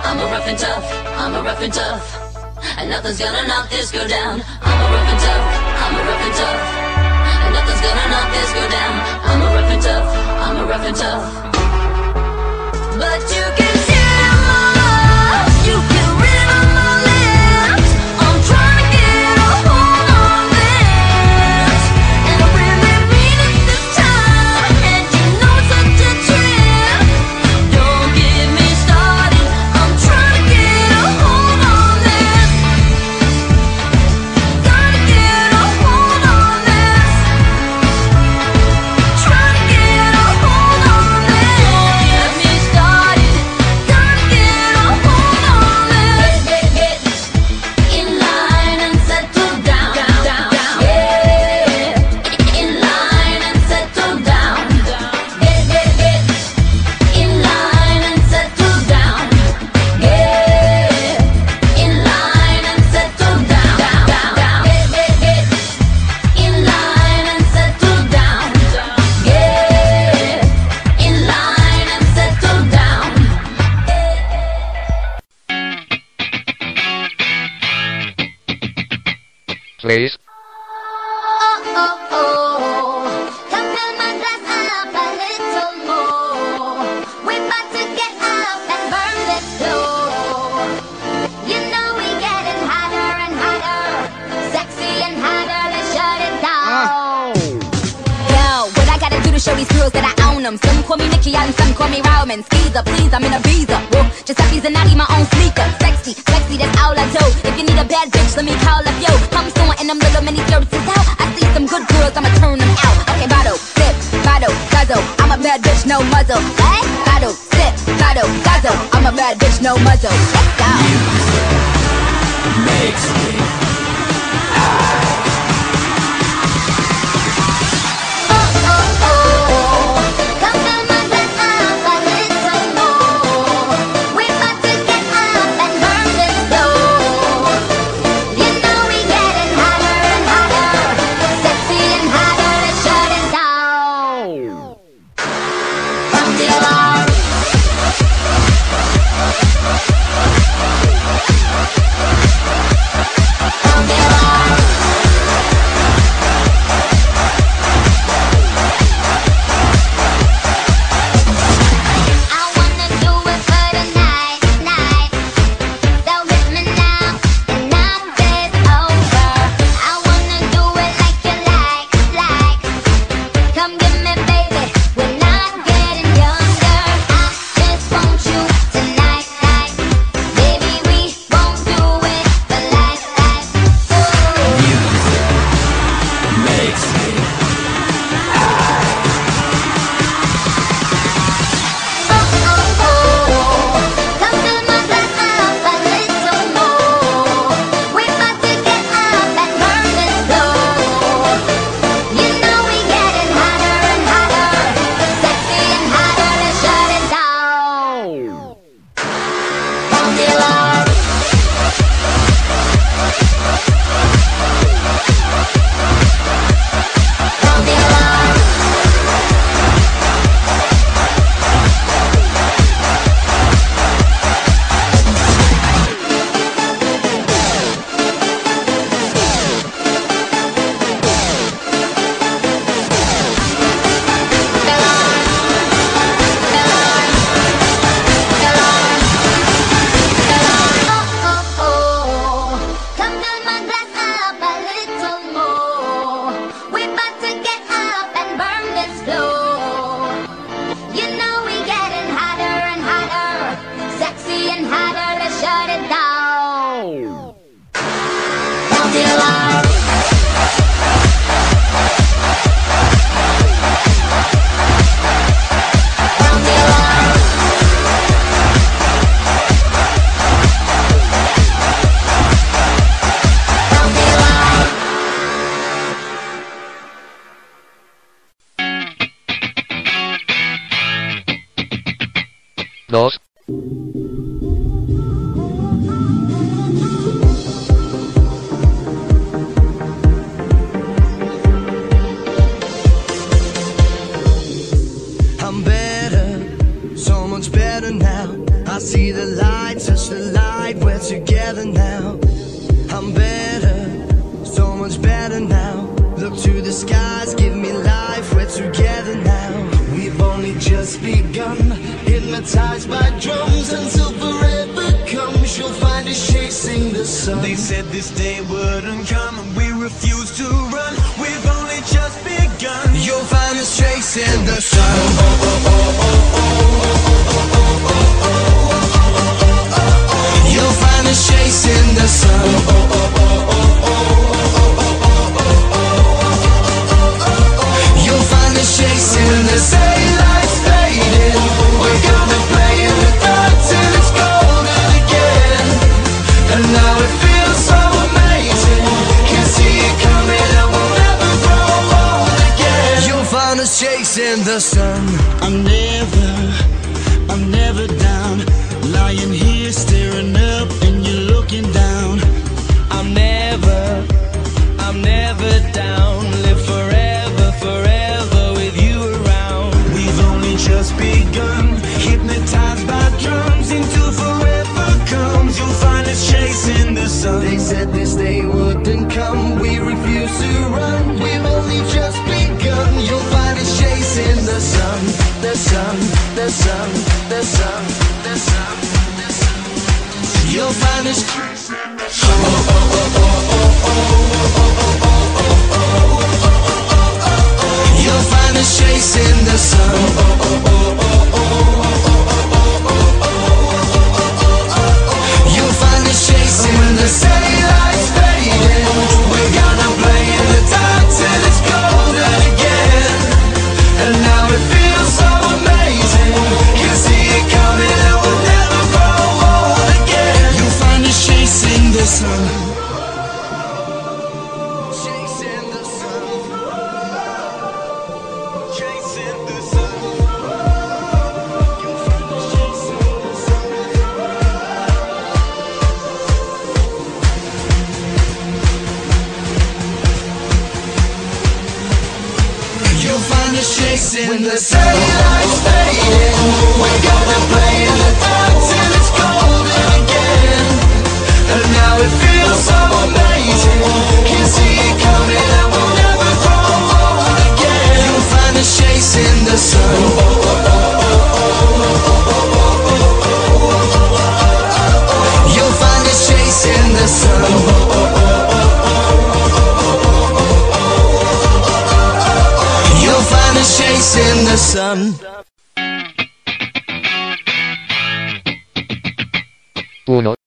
I'm a rough and tough, I'm a rough and tough, and nothing's gonna knock this girl down. I'm a rough and tough, I'm a rough and tough, and nothing's gonna knock this girl down. I'm a rough and tough, I'm a rough and tough, but you can tell my love, you can read on my lips. I'm trying to get a hold on this, and I really mean it this time, and you know it's such a trip. Don't get me started, I'm trying to get a hold on this. Gotta get a hold on this. Trying to get a hold on this. Don't get me started, gotta get a hold on this. Get in line and settle down, yeah. In line and settle down. Get in line and settle down, yeah. In line and settle down, get in line and settle down, yeah. In line and settle down. Please. Come fill my glass up a little more. We're about to get out and burn this floor. You know we getting hotter and hotter, sexy and hotter. Let's shut it down. Yo, what I gotta do to show these girls that I own them? Some call me Nikki and some call me Rowman. Skeezer, please, I'm in a visa. Whoa, Giuseppe's and Natty, my own sneaker. Sexy, sexy, that's all I do. If you need a bad bitch, let me call up yo. I'm sorting them little mini skirts out. I see some good girls, I'ma turn them out. Okay, bottle, sip, bottle, guzzle. I'm a bad bitch, no muzzle. Hey, bottle, sip, bottle, guzzle. I'm a bad bitch, no muzzle. Let's go. Makes me Come fill my glass up a little more. We're about to get out and burn this floor. You know we getting hotter and hotter, sexy and hotter. Let's shut it down. From the alarm. the light, we're together now. I'm better, so much better now. Look to the skies, give me life, we're together now. We've only just begun, hypnotized by drums until forever comes. You'll find us chasing the sun. They said this day wouldn't come and we refuse to run. We've only just begun. You'll find us chasing the sun. You'll find us chasing the sun. You'll find us chasing the sun. Daylight's fading, we're gonna play in the dark till it's golden again. And now it feels so amazing, can see it coming and we'll never grow old again. You'll find us chasing the sun. I'm never down, lying here staring up and you're looking down. I'm never down. Live forever, forever with you around. We've only just begun, hypnotized by drums until forever comes. You'll find us chasing the sun. They said this day wouldn't come, we refuse to run. We've only just begun, you'll find us chasing the sun. The sun, the sun, the sun, the sun, the sun. You'll find us chasing the sun. You'll find us chasing the sun. You'll find us chasing the sun. Daylight's fading, we're gonna play in the dark till it's golden again. And now it feels so amazing, can see it coming and we'll never grow old again. You'll find us chasing the sun. Chasing the sun. Chasing the sun. You'll find us chasing the sun. You'll find us chasing When the the sun. daylight's fading, we're gonna play in the dark till it's golden again. And now it feels so amazing, can see it coming and we'll never grow old again. You'll find us chasing the sun. You'll find us chasing the sun. You'll find us chasing the sun. 1